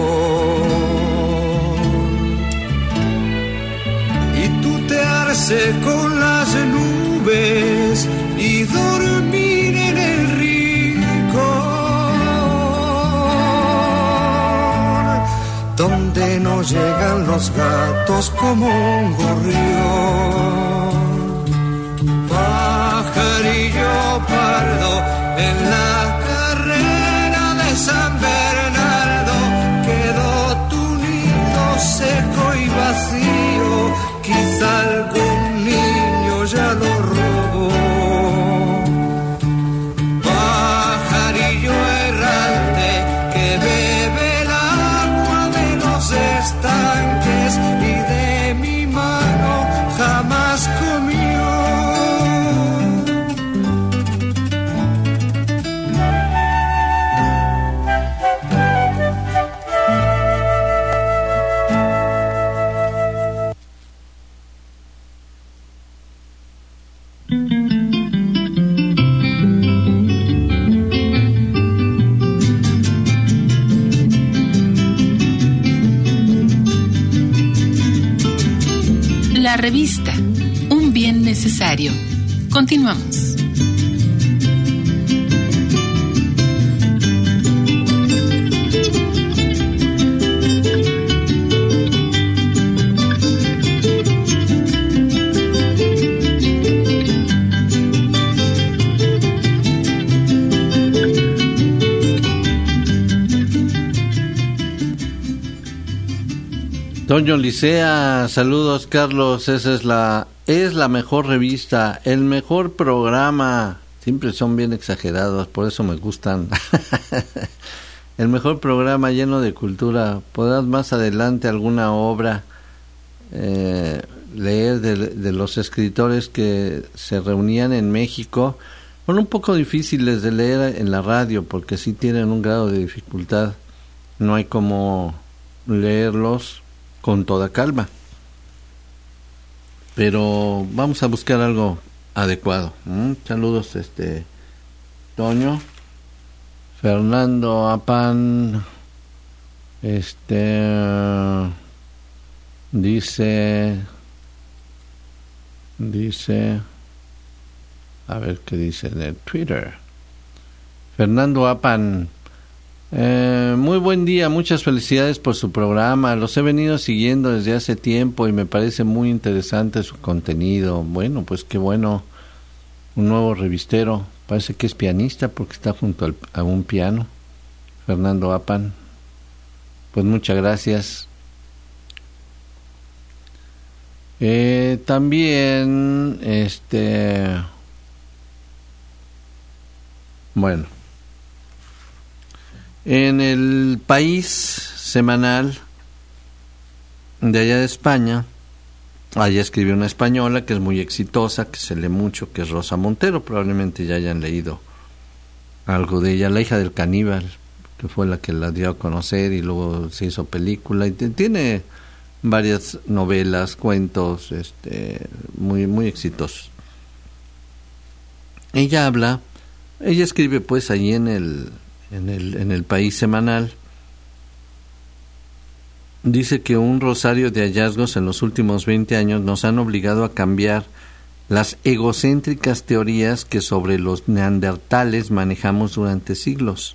y tutearse con las nubes y dormir en el rincón donde no llegan los gatos como un gorrión. Pajarillo pardo en la carrera de San Bernardo, quedó tu nido seco y vacío, quizá algún niño ya lo robó. Pajarillo errante que bebe el agua de los estanques y de mi mano jamás comió. La revista, un bien necesario. Continuamos. Toño Licea, saludos Carlos, esa es la mejor revista, el mejor programa, siempre son bien exagerados, por eso me gustan. El mejor programa lleno de cultura. Podrás más adelante alguna obra leer de los escritores que se reunían en México. Son un poco difíciles de leer en la radio porque sí tienen un grado de dificultad, no hay como leerlos con toda calma, pero vamos a buscar algo adecuado. Saludos Toño. Fernando Apan dice A ver qué dice en el Twitter. Fernando Apan. Muy buen día, muchas felicidades por su programa. Los he venido siguiendo desde hace tiempo y me parece muy interesante su contenido. Bueno, pues qué bueno. Un nuevo revistero. Parece que es pianista porque está junto a un piano. Fernando Apan. Pues muchas gracias. También, bueno, en el País semanal de allá de España, allá escribió una española que es muy exitosa, que se lee mucho, que es Rosa Montero. Probablemente ya hayan leído algo de ella, La hija del caníbal, que fue la que la dio a conocer y luego se hizo película, y tiene varias novelas, cuentos, muy muy exitosos. Ella escribe pues ahí en el País semanal. Dice que un rosario de hallazgos en los últimos 20 años nos han obligado a cambiar las egocéntricas teorías que sobre los neandertales manejamos durante siglos.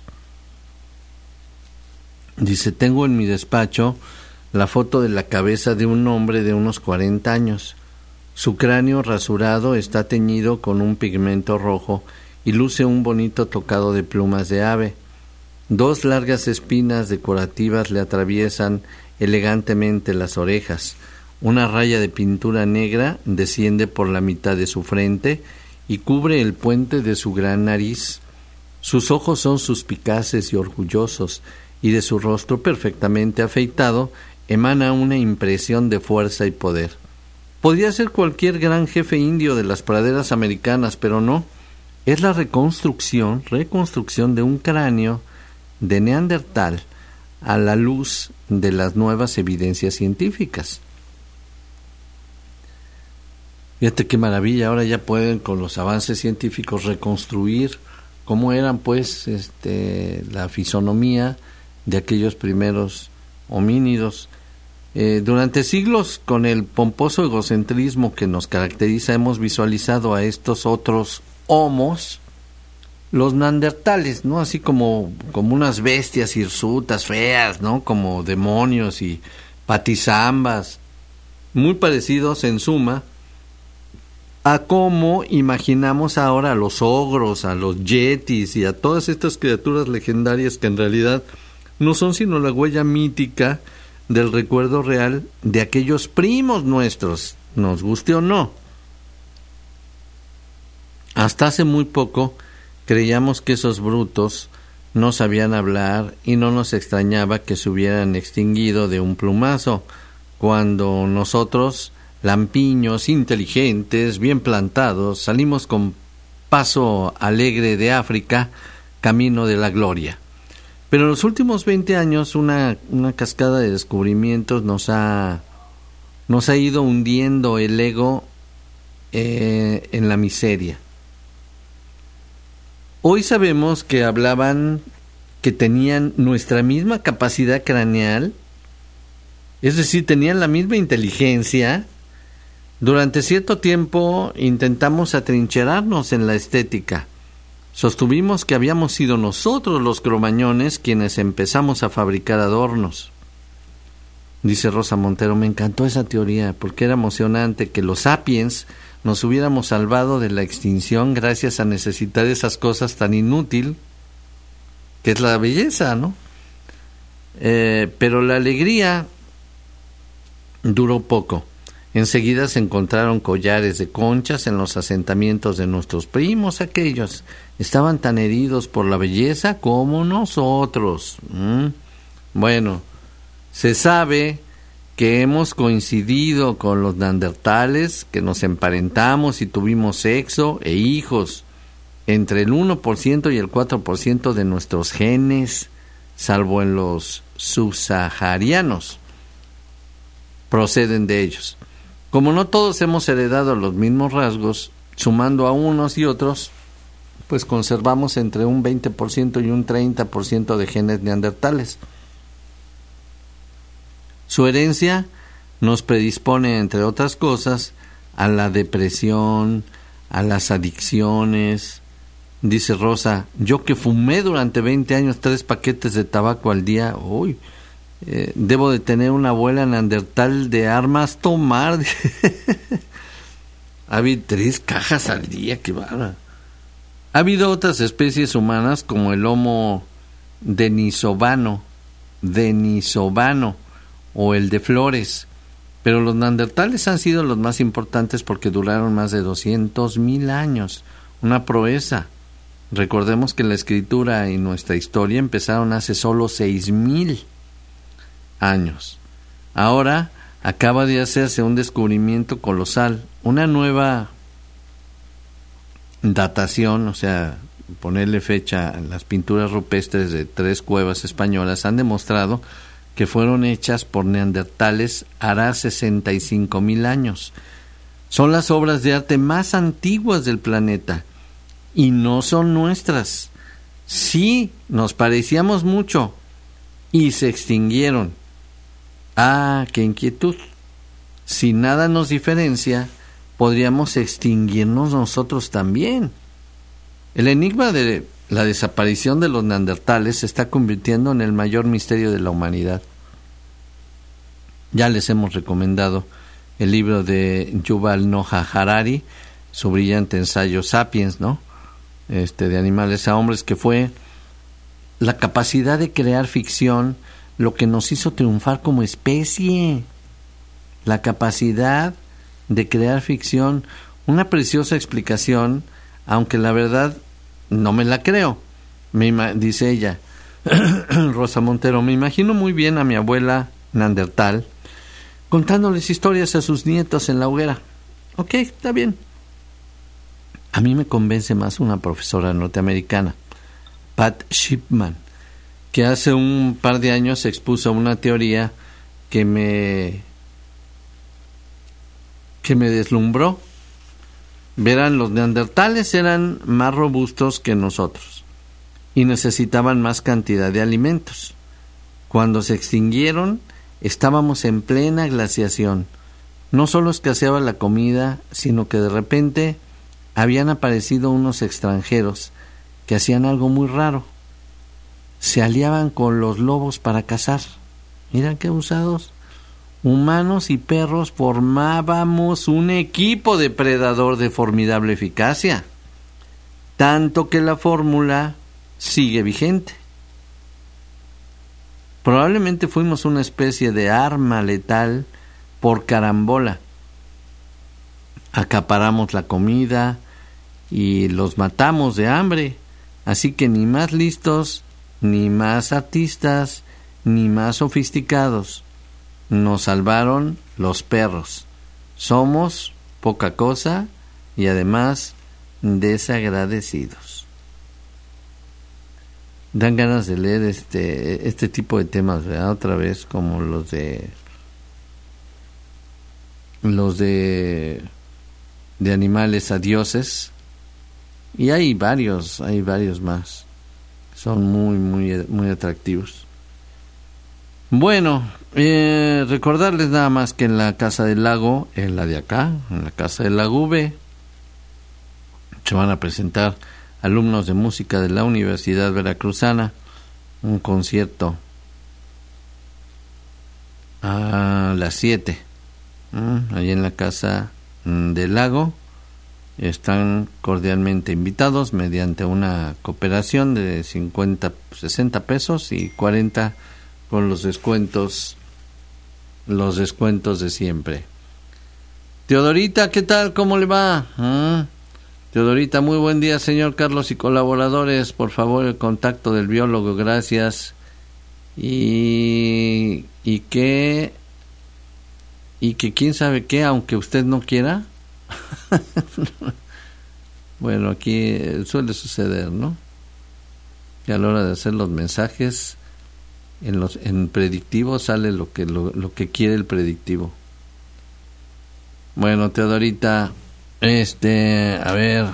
Dice, tengo en mi despacho la foto de la cabeza de un hombre de unos 40 años. Su cráneo rasurado está teñido con un pigmento rojo y luce un bonito tocado de plumas de ave. 2 largas espinas decorativas le atraviesan elegantemente las orejas. Una raya de pintura negra desciende por la mitad de su frente y cubre el puente de su gran nariz. Sus ojos son suspicaces y orgullosos, y de su rostro perfectamente afeitado emana una impresión de fuerza y poder. Podría ser cualquier gran jefe indio de las praderas americanas, pero no. Es la reconstrucción de un cráneo de neandertal a la luz de las nuevas evidencias científicas. Fíjate qué maravilla, ahora ya pueden con los avances científicos reconstruir cómo eran pues la fisonomía de aquellos primeros homínidos. Durante siglos, con el pomposo egocentrismo que nos caracteriza, hemos visualizado a estos otros homos, los neandertales, ¿no? Así como unas bestias hirsutas, feas, ¿no? Como demonios y patizambas, muy parecidos en suma a cómo imaginamos ahora a los ogros, a los yetis y a todas estas criaturas legendarias que en realidad no son sino la huella mítica del recuerdo real de aquellos primos nuestros, nos guste o no. Hasta hace muy poco creíamos que esos brutos no sabían hablar y no nos extrañaba que se hubieran extinguido de un plumazo, cuando nosotros, lampiños, inteligentes, bien plantados, salimos con paso alegre de África, camino de la gloria. Pero en los últimos 20 años una cascada de descubrimientos nos ha ido hundiendo el ego en la miseria. Hoy sabemos que hablaban, que tenían nuestra misma capacidad craneal, es decir, tenían la misma inteligencia. Durante cierto tiempo intentamos atrincherarnos en la estética. Sostuvimos que habíamos sido nosotros los cromañones quienes empezamos a fabricar adornos. Dice Rosa Montero, me encantó esa teoría porque era emocionante que los sapiens nos hubiéramos salvado de la extinción gracias a necesitar esas cosas tan inútil que es la belleza, ¿no? Pero la alegría duró poco. Enseguida se encontraron collares de conchas en los asentamientos de nuestros primos aquellos. Estaban tan heridos por la belleza como nosotros. Bueno, se sabe que hemos coincidido con los neandertales, que nos emparentamos y tuvimos sexo e hijos. Entre el 1% y el 4% de nuestros genes, salvo en los subsaharianos, proceden de ellos. Como no todos hemos heredado los mismos rasgos, sumando a unos y otros, pues conservamos entre un 20% y un 30% de genes neandertales. Su herencia nos predispone, entre otras cosas, a la depresión, a las adicciones. Dice Rosa, yo que fumé durante 20 años 3 paquetes de tabaco al día, uy, debo de tener una abuela neandertal de armas tomar. Había 3 cajas al día, qué bárbaro. Ha habido otras especies humanas como el Homo denisovano o el de Flores, pero los neandertales han sido los más importantes porque duraron más de 200,000 años, una proeza. Recordemos que la escritura y nuestra historia empezaron hace solo 6,000 años. Ahora acaba de hacerse un descubrimiento colosal, una nueva datación, o sea, ponerle fecha a las pinturas rupestres de 3 cuevas españolas han demostrado que fueron hechas por neandertales hará 65,000 años. Son las obras de arte más antiguas del planeta y no son nuestras. Sí, nos parecíamos mucho y se extinguieron. Ah, qué inquietud. Si nada nos diferencia, podríamos extinguirnos nosotros también. El enigma de la desaparición de los neandertales se está convirtiendo en el mayor misterio de la humanidad. Ya les hemos recomendado el libro de Yuval Noah Harari, su brillante ensayo Sapiens, ¿no? De animales a hombres, que fue la capacidad de crear ficción lo que nos hizo triunfar como especie. La capacidad de crear ficción, una preciosa explicación, aunque la verdad no me la creo. Dice ella, Rosa Montero, me imagino muy bien a mi abuela neandertal contándoles historias a sus nietos en la hoguera. Ok, está bien. A mí me convence más una profesora norteamericana, Pat Shipman, que hace un par de años expuso una teoría que me deslumbró. Verán, los neandertales eran más robustos que nosotros y necesitaban más cantidad de alimentos. Cuando se extinguieron, estábamos en plena glaciación. No solo escaseaba la comida, sino que de repente habían aparecido unos extranjeros que hacían algo muy raro. Se aliaban con los lobos para cazar. Miran qué usados. Humanos y perros formábamos un equipo depredador de formidable eficacia, tanto que la fórmula sigue vigente. Probablemente fuimos una especie de arma letal por carambola. Acaparamos la comida y los matamos de hambre, así que ni más listos, ni más artistas, ni más sofisticados. Nos salvaron los perros. Somos poca cosa y además desagradecidos. Dan ganas de leer este tipo de temas, ¿verdad? Otra vez, como los de animales a dioses, y hay varios más. Son muy atractivos. Bueno, recordarles nada más que en la Casa del Lago, en la de acá, en la Casa del Lago V, se van a presentar alumnos de música de la Universidad Veracruzana, un concierto a las 7, allí en la Casa del Lago. Están cordialmente invitados mediante una cooperación de 60 pesos y 40 con los descuentos de siempre. Teodorita, ¿qué tal? ¿Cómo le va? Teodorita, muy buen día, señor Carlos y colaboradores. Por favor, el contacto del biólogo, gracias. Y que quién sabe qué, aunque usted no quiera. Bueno, aquí suele suceder, ¿no? Y a la hora de hacer los mensajes en predictivo sale lo que quiere el predictivo. Bueno, Teodorita, a ver,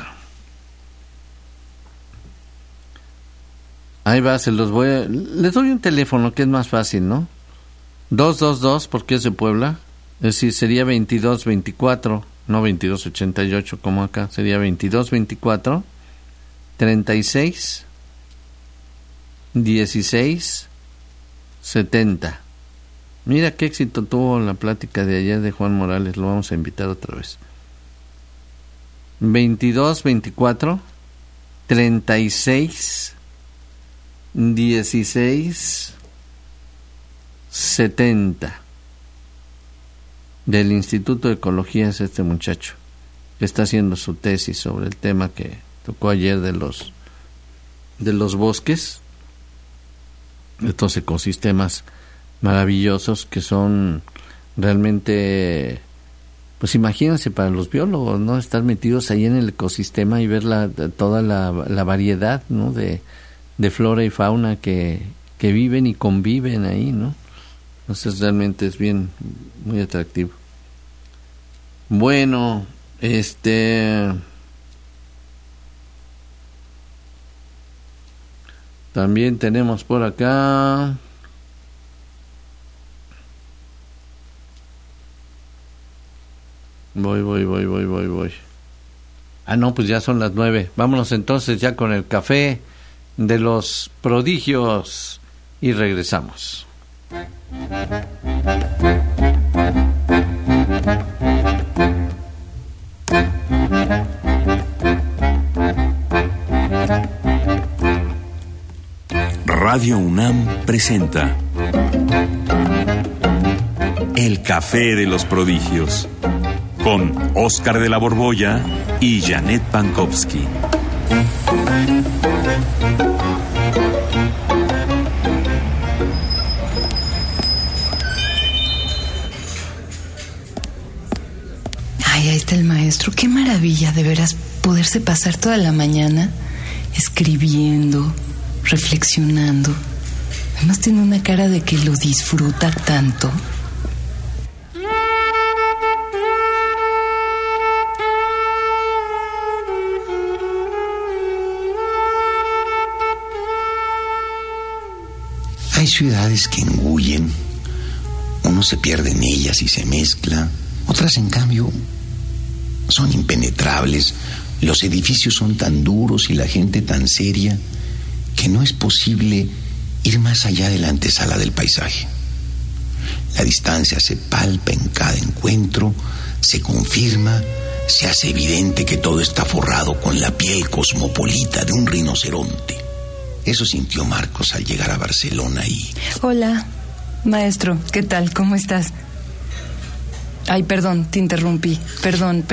ahí va, les doy un teléfono que es más fácil, ¿no? 222, porque es de Puebla, es decir, sería 2224 no 2288 como acá, sería 2224 36 16 70. Mira qué éxito tuvo la plática de ayer de Juan Morales, lo vamos a invitar otra vez. 2224 36 16 70. Del Instituto de Ecología es este muchacho que está haciendo su tesis sobre el tema que tocó ayer de los bosques, de estos ecosistemas maravillosos que son realmente, pues imagínense para los biólogos, ¿no? Estar metidos ahí en el ecosistema y ver toda la variedad, ¿no? de flora y fauna que viven y conviven ahí, ¿no? Entonces realmente es muy atractivo. Bueno, también tenemos por acá voy. Ah, no, pues ya son las 9. Vámonos entonces ya con el café de los prodigios y regresamos. Radio UNAM presenta El Café de los Prodigios con Óscar de la Borbolla y Janet Pankowski. Ay, ahí está el maestro. Qué maravilla, de veras, poderse pasar toda la mañana escribiendo, reflexionando. Además tiene una cara de que lo disfruta tanto. Hay ciudades que engullen, uno se pierde en ellas y se mezcla. Otras, en cambio, son impenetrables. Los edificios son tan duros y la gente tan seria que no es posible ir más allá de la antesala del paisaje. La distancia se palpa en cada encuentro, se confirma, se hace evidente que todo está forrado con la piel cosmopolita de un rinoceronte. Eso sintió Marcos al llegar a Barcelona y... Hola, maestro, ¿qué tal? ¿Cómo estás? Ay, perdón, te interrumpí. Perdón.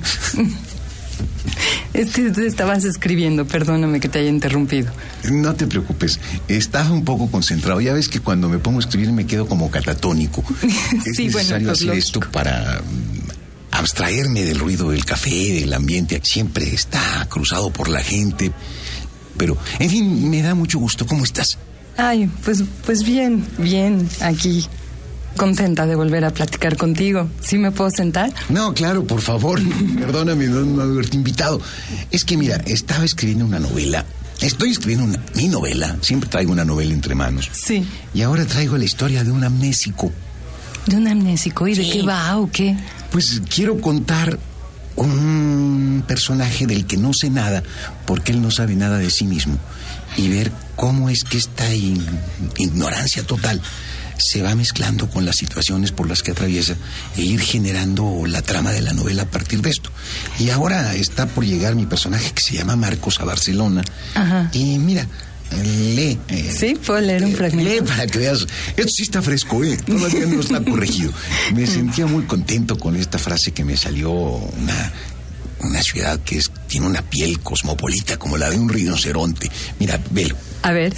Estabas escribiendo, perdóname que te haya interrumpido. No te preocupes, estaba un poco concentrado. Ya ves que cuando me pongo a escribir me quedo como catatónico. Es sí, necesario pues hacer lógico. esto para abstraerme del ruido del café, del ambiente. Siempre está cruzado por la gente. Pero, en fin, me da mucho gusto. ¿Cómo estás? Ay, pues bien, aquí. Contenta de volver a platicar contigo. ¿Sí me puedo sentar? No, claro, por favor. Perdóname no haberte invitado. Es que, mira, estaba escribiendo una novela. Estoy escribiendo mi novela. Siempre traigo una novela entre manos. Sí. Y ahora traigo la historia de un amnésico. ¿De un amnésico? ¿Y de qué va o qué? Pues quiero contar un personaje del que no sé nada, porque él no sabe nada de sí mismo, y ver cómo es que esta ignorancia total se va mezclando con las situaciones por las que atraviesa e ir generando la trama de la novela a partir de esto. Y ahora está por llegar mi personaje, que se llama Marcos, a Barcelona. Ajá. Y mira, lee. Sí, puedo leer un fragmento. Lee para que veas. Esto sí está fresco, todavía no está corregido. Me sentía muy contento con esta frase que me salió. Una ciudad que tiene una piel cosmopolita como la de un rinoceronte. Mira, velo. A ver.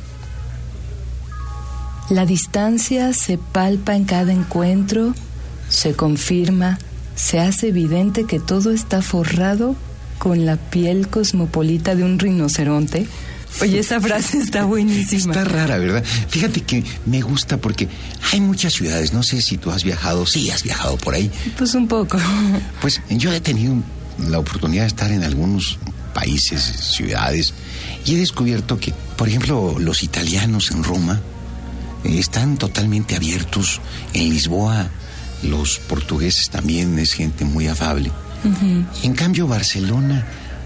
La distancia se palpa en cada encuentro, se confirma, se hace evidente que todo está forrado con la piel cosmopolita de un rinoceronte. Oye, esa frase está buenísima. Está rara, ¿verdad? Fíjate que me gusta porque hay muchas ciudades. No sé si tú has viajado. Sí, has viajado por ahí. Pues un poco. Pues yo he tenido la oportunidad de estar en algunos países, ciudades, y he descubierto que, por ejemplo, los italianos en Roma están totalmente abiertos. En Lisboa Los portugueses también es gente muy afable. En cambio, Barcelona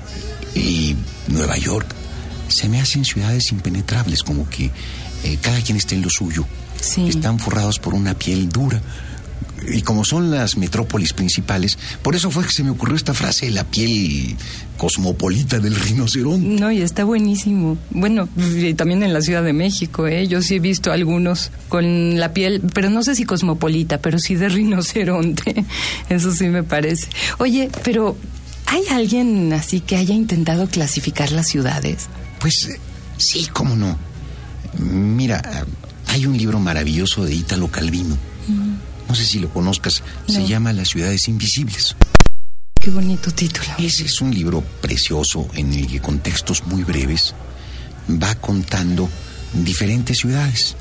y Nueva York se me hacen ciudades impenetrables, como que cada quien está en lo suyo. Sí. Están forrados por una piel dura. Y como son las metrópolis principales, por eso fue que se me ocurrió esta frase, la piel cosmopolita del rinoceronte. No, y está buenísimo. Bueno, y también en la Ciudad de México, yo sí he visto algunos con la piel, pero no sé si cosmopolita, pero sí de rinoceronte. Eso sí me parece. Oye, pero ¿hay alguien así que haya intentado clasificar las ciudades? Pues sí, cómo no. Mira, hay un libro maravilloso de Ítalo Calvino. No sé si lo conozcas, no. Se llama Las ciudades invisibles. Qué bonito título. Ese es un libro precioso en el que con textos muy breves va contando diferentes ciudades.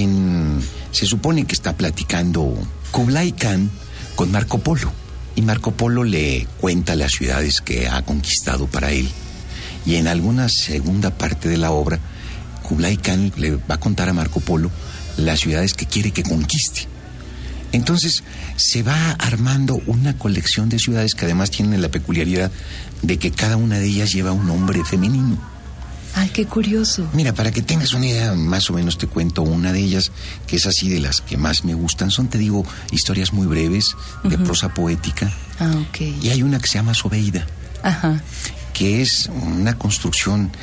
Se supone que está platicando Kublai Khan con Marco Polo. Y Marco Polo le cuenta las ciudades que ha conquistado para él. Y en alguna segunda parte de la obra, Kublai Khan le va a contar a Marco Polo las ciudades que quiere que conquiste. Entonces se va armando una colección de ciudades que además tienen la peculiaridad de que cada una de ellas lleva un nombre femenino. Ay, qué curioso. Mira, para que tengas una idea, más o menos te cuento una de ellas, que es así de las que más me gustan. Son, te digo, historias muy breves, de prosa poética. Ah, ok. Y hay una que se llama Zobeida. Ajá. Que es una construcción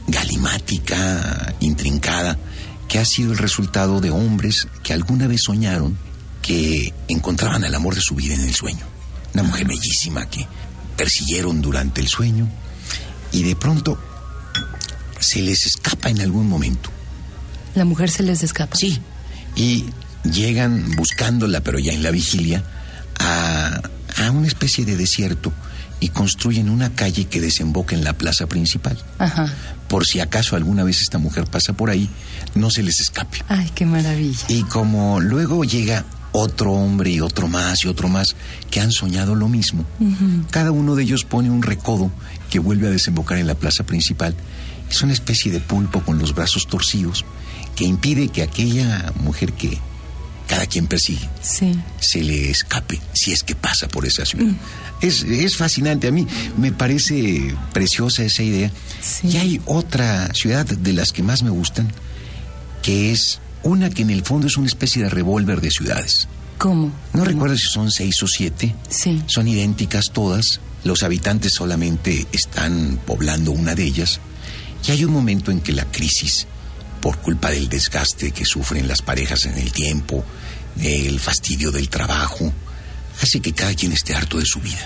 galimática, intrincada, que ha sido el resultado de hombres que alguna vez soñaron que encontraban al amor de su vida en el sueño. Una mujer bellísima que persiguieron durante el sueño y de pronto se les escapa en algún momento. ¿La mujer se les escapa? Sí, y llegan buscándola, pero ya en la vigilia, a una especie de desierto y construyen una calle que desemboca en la plaza principal. Ajá. Por si acaso alguna vez esta mujer pasa por ahí, no se les escape. Ay, qué maravilla. Y como luego llega otro hombre y otro más que han soñado lo mismo, cada uno de ellos pone un recodo que vuelve a desembocar en la plaza principal. Es una especie de pulpo con los brazos torcidos que impide que aquella mujer que cada quien persigue se le escape si es que pasa por esa ciudad. Es fascinante, a mí me parece preciosa esa idea. Y hay otra ciudad de las que más me gustan, que es una que en el fondo es una especie de revólver de ciudades. ¿Cómo? No recuerdo si son 6 o 7. Sí. Son idénticas todas. Los habitantes solamente están poblando una de ellas. Y hay un momento en que la crisis, por culpa del desgaste que sufren las parejas en el tiempo, el fastidio del trabajo, hace que cada quien esté harto de su vida.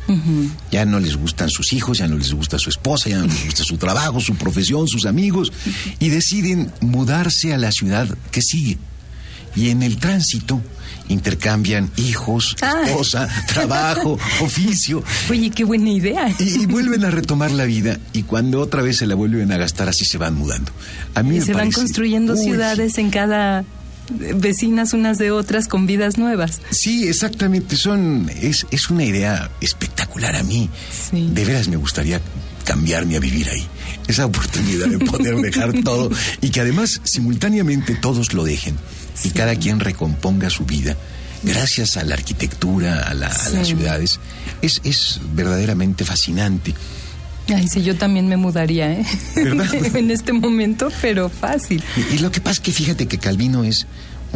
Ya no les gustan sus hijos, ya no les gusta su esposa, ya no les gusta su trabajo, su profesión, sus amigos, y deciden mudarse a la ciudad que sigue. Y en el tránsito intercambian hijos, esposa, trabajo, oficio. Oye, qué buena idea. Y vuelven a retomar la vida, y cuando otra vez se la vuelven a gastar, así se van mudando. A mí y me se parece, van construyendo ciudades en cada vecinas unas de otras con vidas nuevas. Sí, exactamente. Es una idea espectacular. A mí de veras me gustaría cambiarme a vivir ahí. Esa oportunidad de poder dejar todo y que además simultáneamente todos lo dejen y cada quien recomponga su vida gracias a la arquitectura, a las ciudades. Es verdaderamente fascinante. Ay, sí, yo también me mudaría, ¿Verdad? en este momento, pero fácil. Y lo que pasa es que fíjate que Calvino es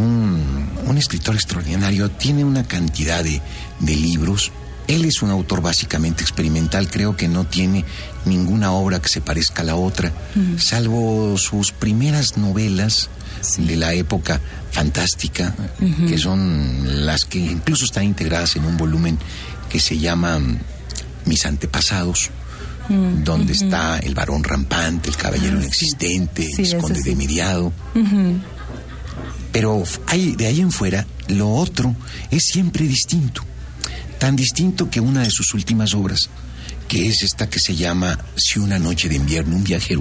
un escritor extraordinario. Tiene una cantidad de libros. Él es un autor básicamente experimental. Creo que no tiene ninguna obra que se parezca a la otra, salvo sus primeras novelas de la época fantástica, que son las que incluso están integradas en un volumen que se llama Mis antepasados, donde está el varón rampante, el caballero inexistente, el visconde de Miriado. Pero de ahí en fuera, lo otro es siempre distinto. Tan distinto que una de sus últimas obras, que es esta que se llama Si una noche de invierno, un viajero,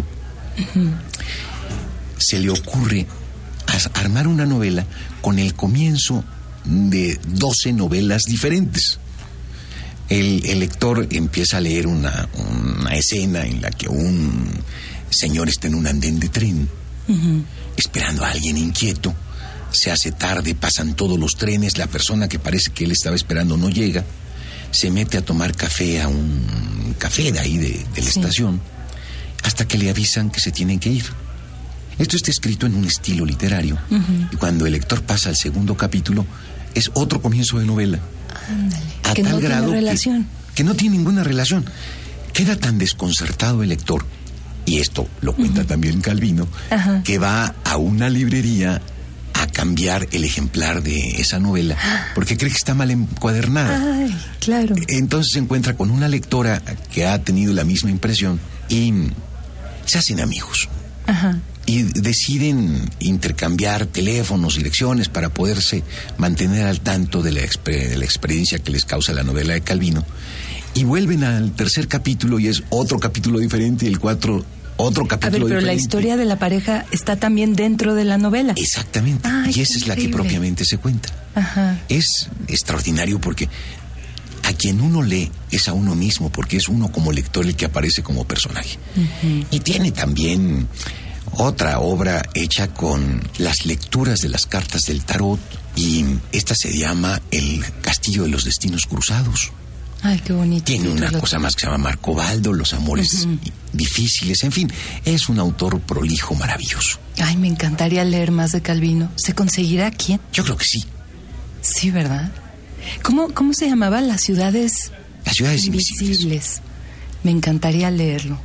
se le ocurre armar una novela con el comienzo de 12 novelas diferentes. El lector empieza a leer una escena en la que un señor está en un andén de tren, esperando a alguien inquieto. se hace tarde, pasan todos los trenes, la persona que parece que él estaba esperando no llega, se mete a tomar café a un café de ahí de la estación, hasta que le avisan que se tienen que ir. Esto está escrito en un estilo literario, y cuando el lector pasa al segundo capítulo, es otro comienzo de novela. Ándale, a que tal no grado tiene relación. Que no tiene ninguna relación. Queda tan desconcertado el lector, y esto lo cuenta también Calvino, que va a una librería a cambiar el ejemplar de esa novela, porque cree que está mal encuadernada. Ay, claro. Entonces se encuentra con una lectora que ha tenido la misma impresión y se hacen amigos. Y deciden intercambiar teléfonos, direcciones para poderse mantener al tanto de la experiencia que les causa la novela de Calvino. Y vuelven al tercer capítulo y es otro capítulo diferente, y el otro capítulo diferente. A ver, pero la historia de la pareja está también dentro de la novela. Exactamente. Ay, y esa es la que propiamente se cuenta. Es extraordinario porque a quien uno lee es a uno mismo, porque es uno como lector el que aparece como personaje. Y tiene también otra obra hecha con las lecturas de las cartas del tarot, y esta se llama El Castillo de los Destinos Cruzados. Ay, qué bonito. Tiene una cosa más que se llama Marco Baldo, Los Amores Difíciles, en fin, es un autor prolijo, maravilloso. Ay, me encantaría leer más de Calvino. ¿Se conseguirá quién? Yo creo que sí. Sí, ¿verdad? ¿Cómo se llamaba? Las ciudades invisibles. Me encantaría leerlo.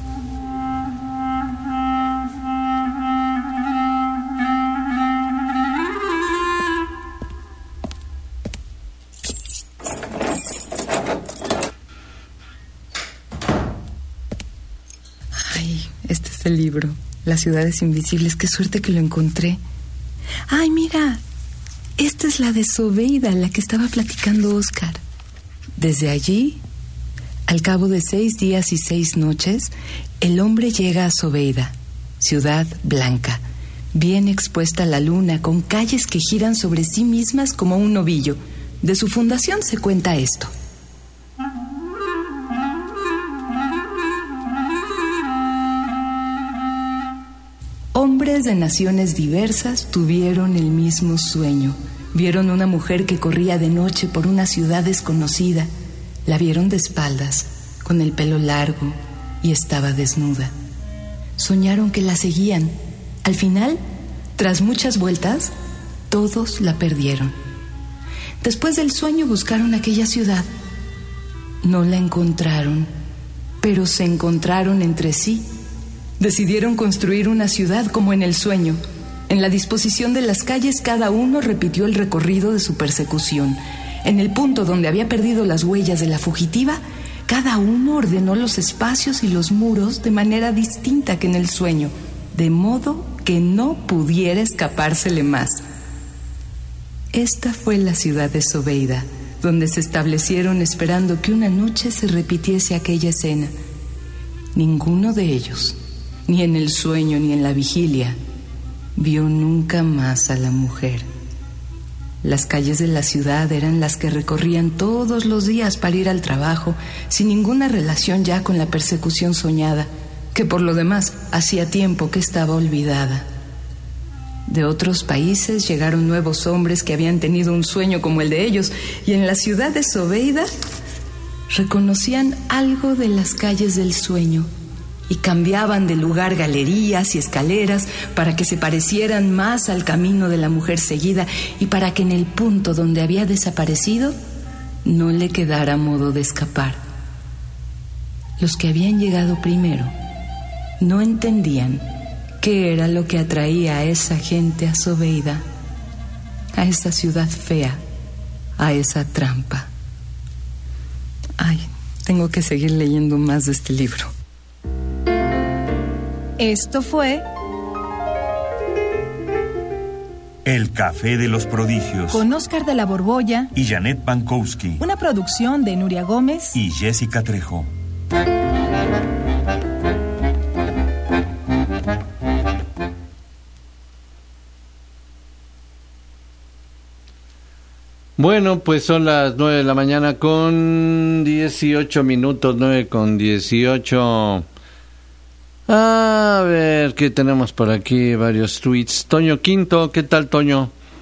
Este es el libro, Las ciudades invisibles. Qué suerte que lo encontré. Ay, mira, esta es la de Zobeida, la que estaba platicando Óscar. Desde allí, al cabo de 6 días y 6 noches, el hombre llega a Zobeida, ciudad blanca, bien expuesta a la luna, con calles que giran sobre sí mismas como un ovillo. De su fundación se cuenta esto. Hombres de naciones diversas tuvieron el mismo sueño. Vieron una mujer que corría de noche por una ciudad desconocida. La vieron de espaldas, con el pelo largo, y estaba desnuda. Soñaron que la seguían. Al final, tras muchas vueltas, todos la perdieron. Después del sueño buscaron aquella ciudad. No la encontraron, pero se encontraron entre sí. Decidieron construir una ciudad como en el sueño. En la disposición de las calles, cada uno repitió el recorrido de su persecución. En el punto donde había perdido las huellas de la fugitiva, cada uno ordenó los espacios y los muros de manera distinta que en el sueño, de modo que no pudiera escapársele más. Esta fue la ciudad de Zobeida, donde se establecieron esperando que una noche se repitiese aquella escena. Ninguno de ellos, ni en el sueño ni en la vigilia, vio nunca más a la mujer. Las calles de la ciudad eran las que recorrían todos los días para ir al trabajo, sin ninguna relación ya con la persecución soñada, que por lo demás hacía tiempo que estaba olvidada. De otros países llegaron nuevos hombres que habían tenido un sueño como el de ellos, y en la ciudad de Zobeida reconocían algo de las calles del sueño, y cambiaban de lugar galerías y escaleras para que se parecieran más al camino de la mujer seguida, y para que en el punto donde había desaparecido no le quedara modo de escapar. Los que habían llegado primero no entendían qué era lo que atraía a esa gente a Zobeida, a esa ciudad fea, a esa trampa. Ay, tengo que seguir leyendo más de este libro. Esto fue El Café de los Prodigios con Óscar de la Borbolla y Janet Pankowski, una producción de Nuria Gómez y Jessica Trejo. Bueno, pues son las 9 de la mañana con 18 minutos, 9 con 18. A ver, ¿qué tenemos por aquí? Varios tweets. Toño Quinto, ¿qué tal, Toño?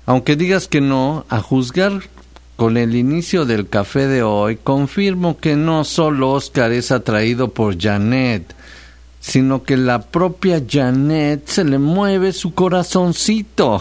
Aunque digas que no, a juzgar con el inicio del café de hoy, confirmo que no solo Oscar es atraído por Janet, sino que la propia Janet se le mueve su corazoncito.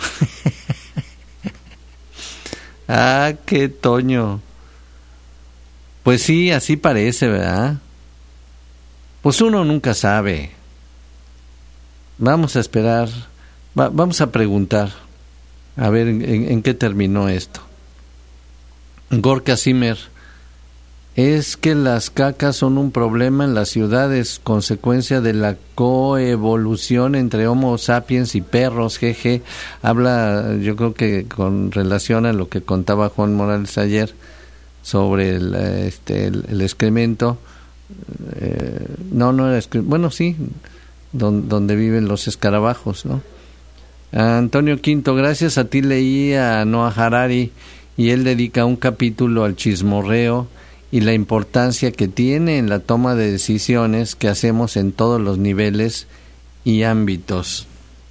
Ah, qué Toño. Pues sí, así parece, ¿verdad? Pues uno nunca sabe. Vamos a esperar, vamos a preguntar, a ver en qué terminó esto. Gorka Zimmer, es que las cacas son un problema en las ciudades, consecuencia de la coevolución entre Homo sapiens y perros, jeje. Habla, yo creo que con relación a lo que contaba Juan Morales ayer sobre el excremento. No era excremento, bueno, sí, donde viven los escarabajos, ¿no? Antonio Quinto, gracias a ti leí a Noah Harari y él dedica un capítulo al chismorreo y la importancia que tiene en la toma de decisiones que hacemos en todos los niveles y ámbitos.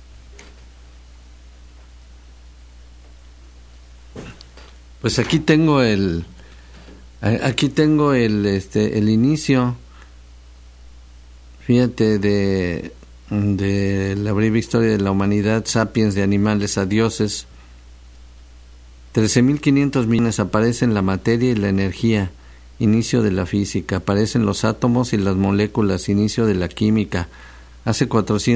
Pues aquí tengo el inicio, fíjate, de la breve historia de la humanidad, sapiens de animales a dioses. 13.500 millones aparecen la materia y la energía, inicio de la física. Aparecen los átomos y las moléculas, inicio de la química. Hace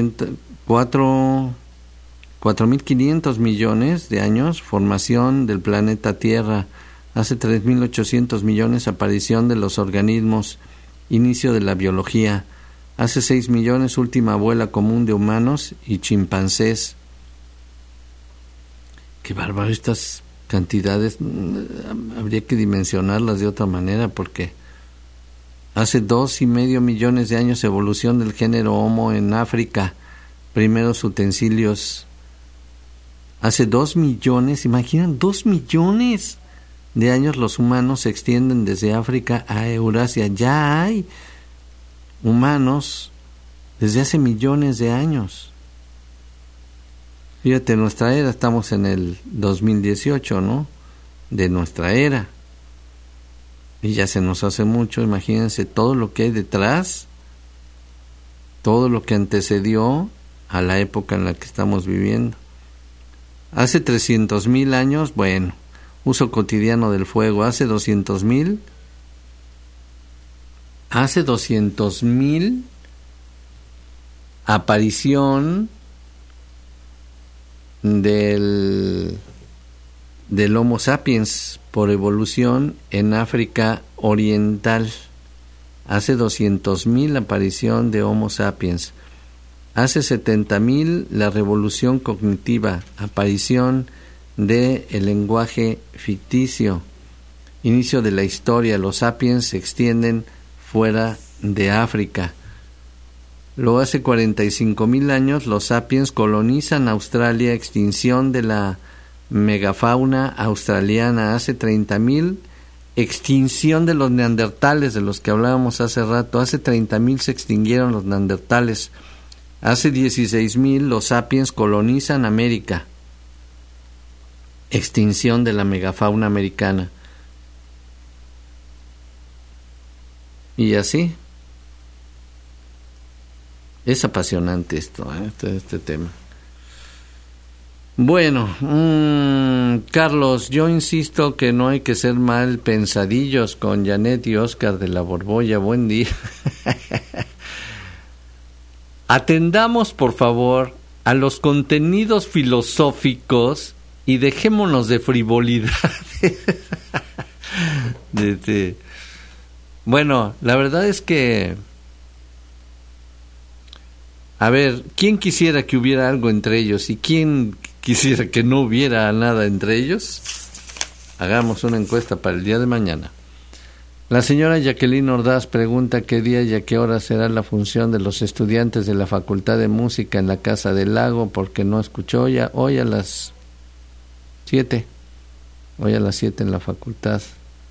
4.500 millones de años, formación del planeta Tierra. Hace 3.800 millones, aparición de los organismos, inicio de la biología. Hace 6 millones, última abuela común de humanos y chimpancés. Qué bárbaro, estas cantidades habría que dimensionarlas de otra manera, porque hace 2,5 millones de años evolución del género Homo en África, primeros utensilios. Hace 2 millones, imaginan, 2 millones de años los humanos se extienden desde África a Eurasia. Ya hay humanos desde hace millones de años. Fíjate, nuestra era, estamos en el 2018, ¿no? De nuestra era. Y ya se nos hace mucho, imagínense todo lo que hay detrás, todo lo que antecedió a la época en la que estamos viviendo. Hace 300,000 años, bueno, uso cotidiano del fuego. Hace 200,000, aparición del Homo sapiens por evolución en África Oriental. Hace 200,000 aparición de Homo sapiens. Hace 70,000 la revolución cognitiva, aparición de el lenguaje ficticio. Inicio de la historia, los sapiens se extienden fuera de África. Luego hace 45,000 años los sapiens colonizan Australia, extinción de la megafauna australiana. Hace 30,000 extinción de los neandertales, de los que hablábamos hace rato. Hace 30,000 se extinguieron los neandertales. Hace 16,000 los sapiens colonizan América, extinción de la megafauna americana. Y así. Es apasionante esto, este tema. Bueno, Carlos, yo insisto que no hay que ser mal pensadillos con Janet y Oscar de la Borbolla. Buen día. Atendamos, por favor, a los contenidos filosóficos y dejémonos de frivolidades. Bueno, la verdad es que, a ver, ¿quién quisiera que hubiera algo entre ellos y quién quisiera que no hubiera nada entre ellos? Hagamos una encuesta para el día de mañana. La señora Jacqueline Ordaz pregunta qué día y a qué hora será la función de los estudiantes de la Facultad de Música en la Casa del Lago, porque no escuchó ya hoy a las 7. Hoy a las 7 en la facultad.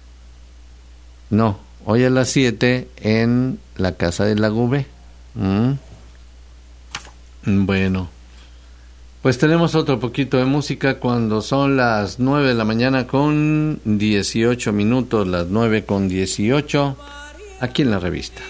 No, hoy a las 7 en la Casa del Lago B. Bueno. Pues tenemos otro poquito de música cuando son las 9 de la mañana con 18 minutos, las 9 con 18, aquí en la revista.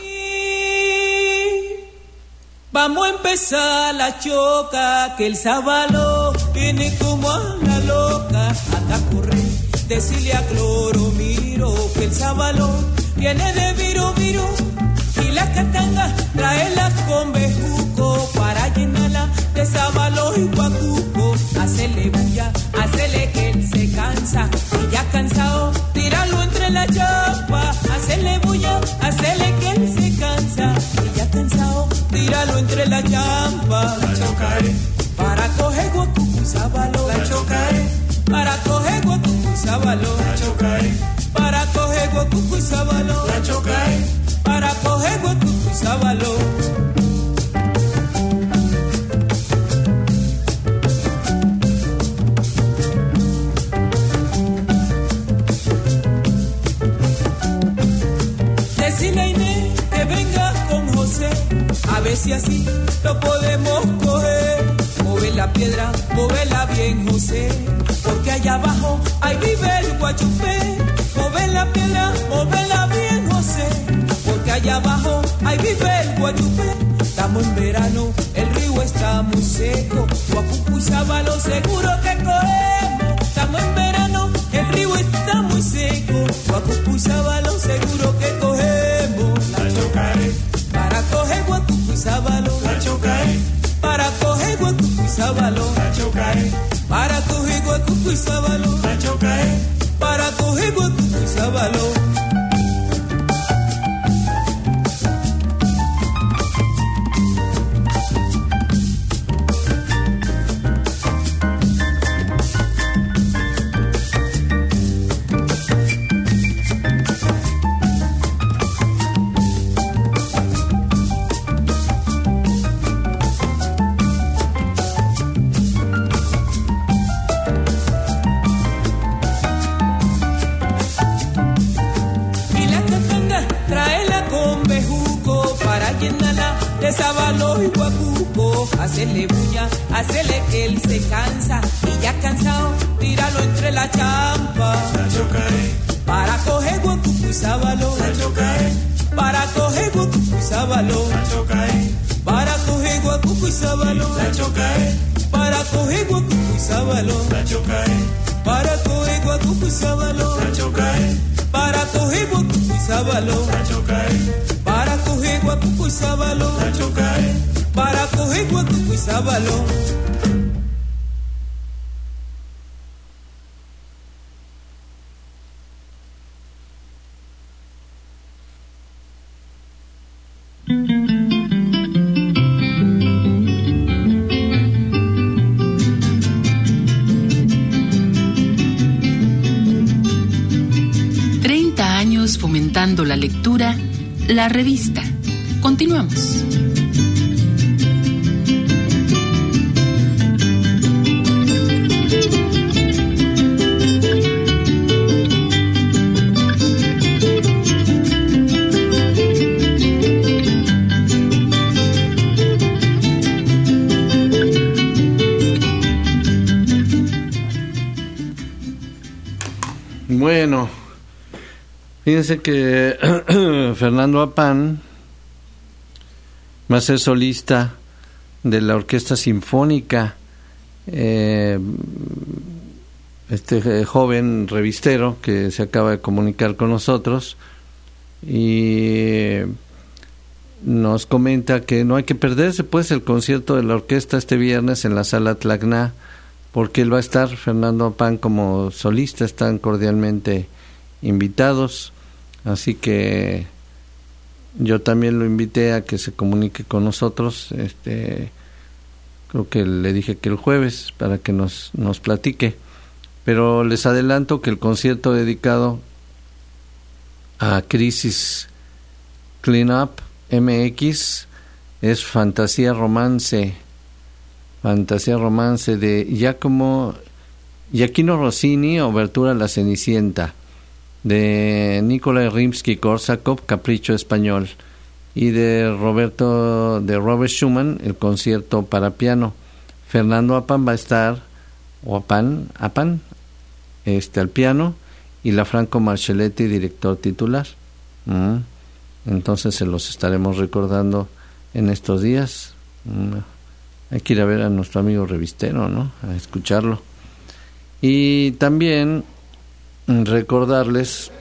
Vamos a empezar la choca, que el sábado viene como a la loca. Anda a correr, decirle a Cloromiro que el sábado viene de Viro. Y la catanga, tráela con bejuco para llenarla de sábalo y guacuco. Hacele bulla, hacele que él se cansa. Y ya cansado, tíralo entre la chapa. Hacele bulla, hacele que él se cansa. Y ya cansado, tíralo entre la champa. La chocaré para coger guacuco y sábalo. La chocaré para coger guacuco y sábalo. La chocaré para coger guacuco y sábalo. La chocaré para coger guacuco y sábalo. Decile a Inés que venga con José, a ver si así lo podemos coger. Move la piedra, móvela bien, José, porque allá abajo ahí vive el guachupé. Move la piedra, móvela bien, José, porque allá abajo ahí vive el guachupé. Estamos en verano, el río está muy seco, guacuco y sábalo seguro que cogemos. Estamos en verano, el río está muy seco, guacuco y sábalo seguro que cogemos. La chocaré para coger guacuco y sábalo. La chocaré para coger guacuco y sábalo. La chocaré para coger guacuco y sábalo. La chocaré para coger guacuco y sábalo. Sábalo y guacuco, hacele bulla, hacele que él se cansa. Y ya cansado, tíralo entre la champa. La chocaré para coger guacuco y sábalo. La chocaré para coger guacuco y sábalo. La chocaré para coger guacuco y sábalo. La chocaré para coger guacuco y sábalo. La chocaré para coger guacuco y sábalo. La chocaré para coger guacuco y sábalo. La chocaré para coger guacuco y sábalo. La chocaré para coger guacuco y sábalo. Fomentando la lectura, la revista. Continuamos. Bueno, fíjense que Fernando Apán va a ser solista de la Orquesta Sinfónica. Este joven revistero que se acaba de comunicar con nosotros y nos comenta que no hay que perderse pues el concierto de la orquesta este viernes en la Sala Tlacná, porque él va a estar, Fernando Apán, como solista. Están cordialmente invitados, así que yo también lo invité a que se comunique con nosotros. Creo que le dije que el jueves para que nos platique, pero les adelanto que el concierto dedicado a Crisis Cleanup MX es Fantasía Romance de Giacomo Rossini, Obertura a la Cenicienta, de Nikolai Rimsky-Korsakov, Capricho Español, y de Robert Schumann, el concierto para piano. Fernando Apan va a estar, o Apan, al piano, y la Franco Marcelletti, director titular. Entonces se los estaremos recordando en estos días. Hay que ir a ver a nuestro amigo Revistero, ¿no? A escucharlo. Y también recordarles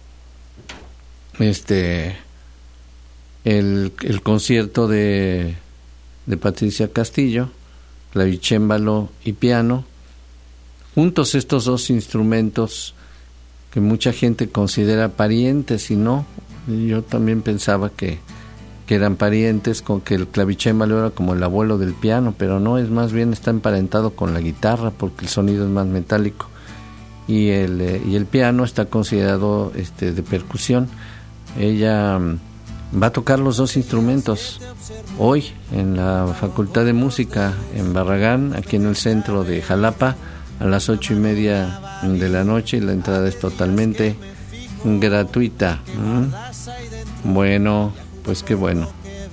el concierto de Patricia Castillo, clavicémbalo y piano. Juntos estos dos instrumentos que mucha gente considera parientes, y no, yo también pensaba que eran parientes, con que el clavicémbalo era como el abuelo del piano, pero no, es más bien está emparentado con la guitarra porque el sonido es más metálico, y el piano está considerado de percusión. Ella va a tocar los dos instrumentos hoy en la Facultad de Música en Barragán, aquí en el centro de Jalapa, a las 8:30 de la noche, y la entrada es totalmente gratuita. Bueno, pues qué bueno.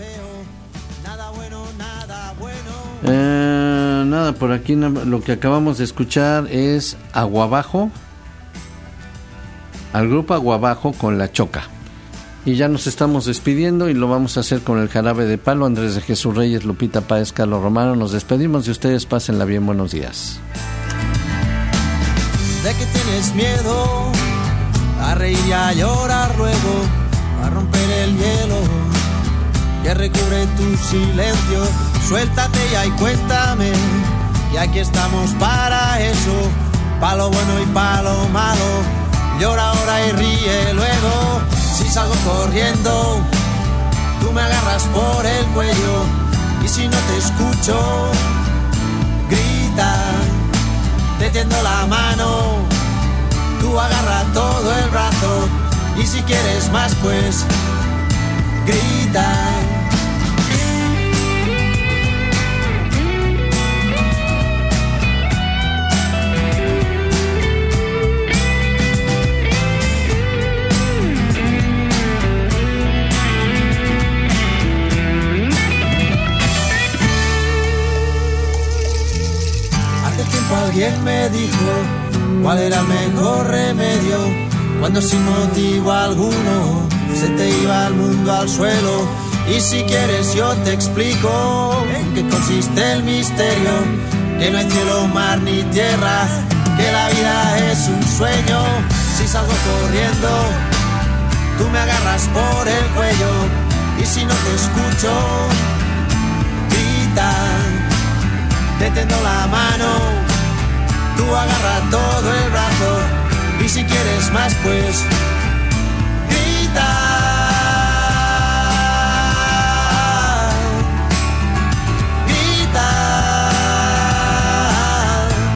Nada, por aquí lo que acabamos de escuchar es Aguabajo, al grupo Aguabajo con La Choca. Y ya nos estamos despidiendo, y lo vamos a hacer con el Jarabe de Palo. Andrés de Jesús Reyes, Lupita Páez, Carlos Romano, nos despedimos de ustedes. Pásenla bien, buenos días. ¿De qué tienes miedo? A reír y a llorar luego, a romper el hielo que recubre tu silencio. Suéltate ya y cuéntame, y aquí estamos para eso, pa' lo bueno y pa' lo malo. Llora ahora y ríe luego. Si salgo corriendo, tú me agarras por el cuello, y si no te escucho, grita, te tiendo la mano, tú agarra todo el brazo, y si quieres más pues grita. Alguien me dijo cuál era el mejor remedio cuando sin motivo alguno se te iba el mundo al suelo. Y si quieres yo te explico en qué consiste el misterio, que no hay cielo, mar ni tierra, que la vida es un sueño. Si salgo corriendo, tú me agarras por el cuello, y si no te escucho, grita, te tiendo la mano, tú agarra todo el brazo, y si quieres más pues grita.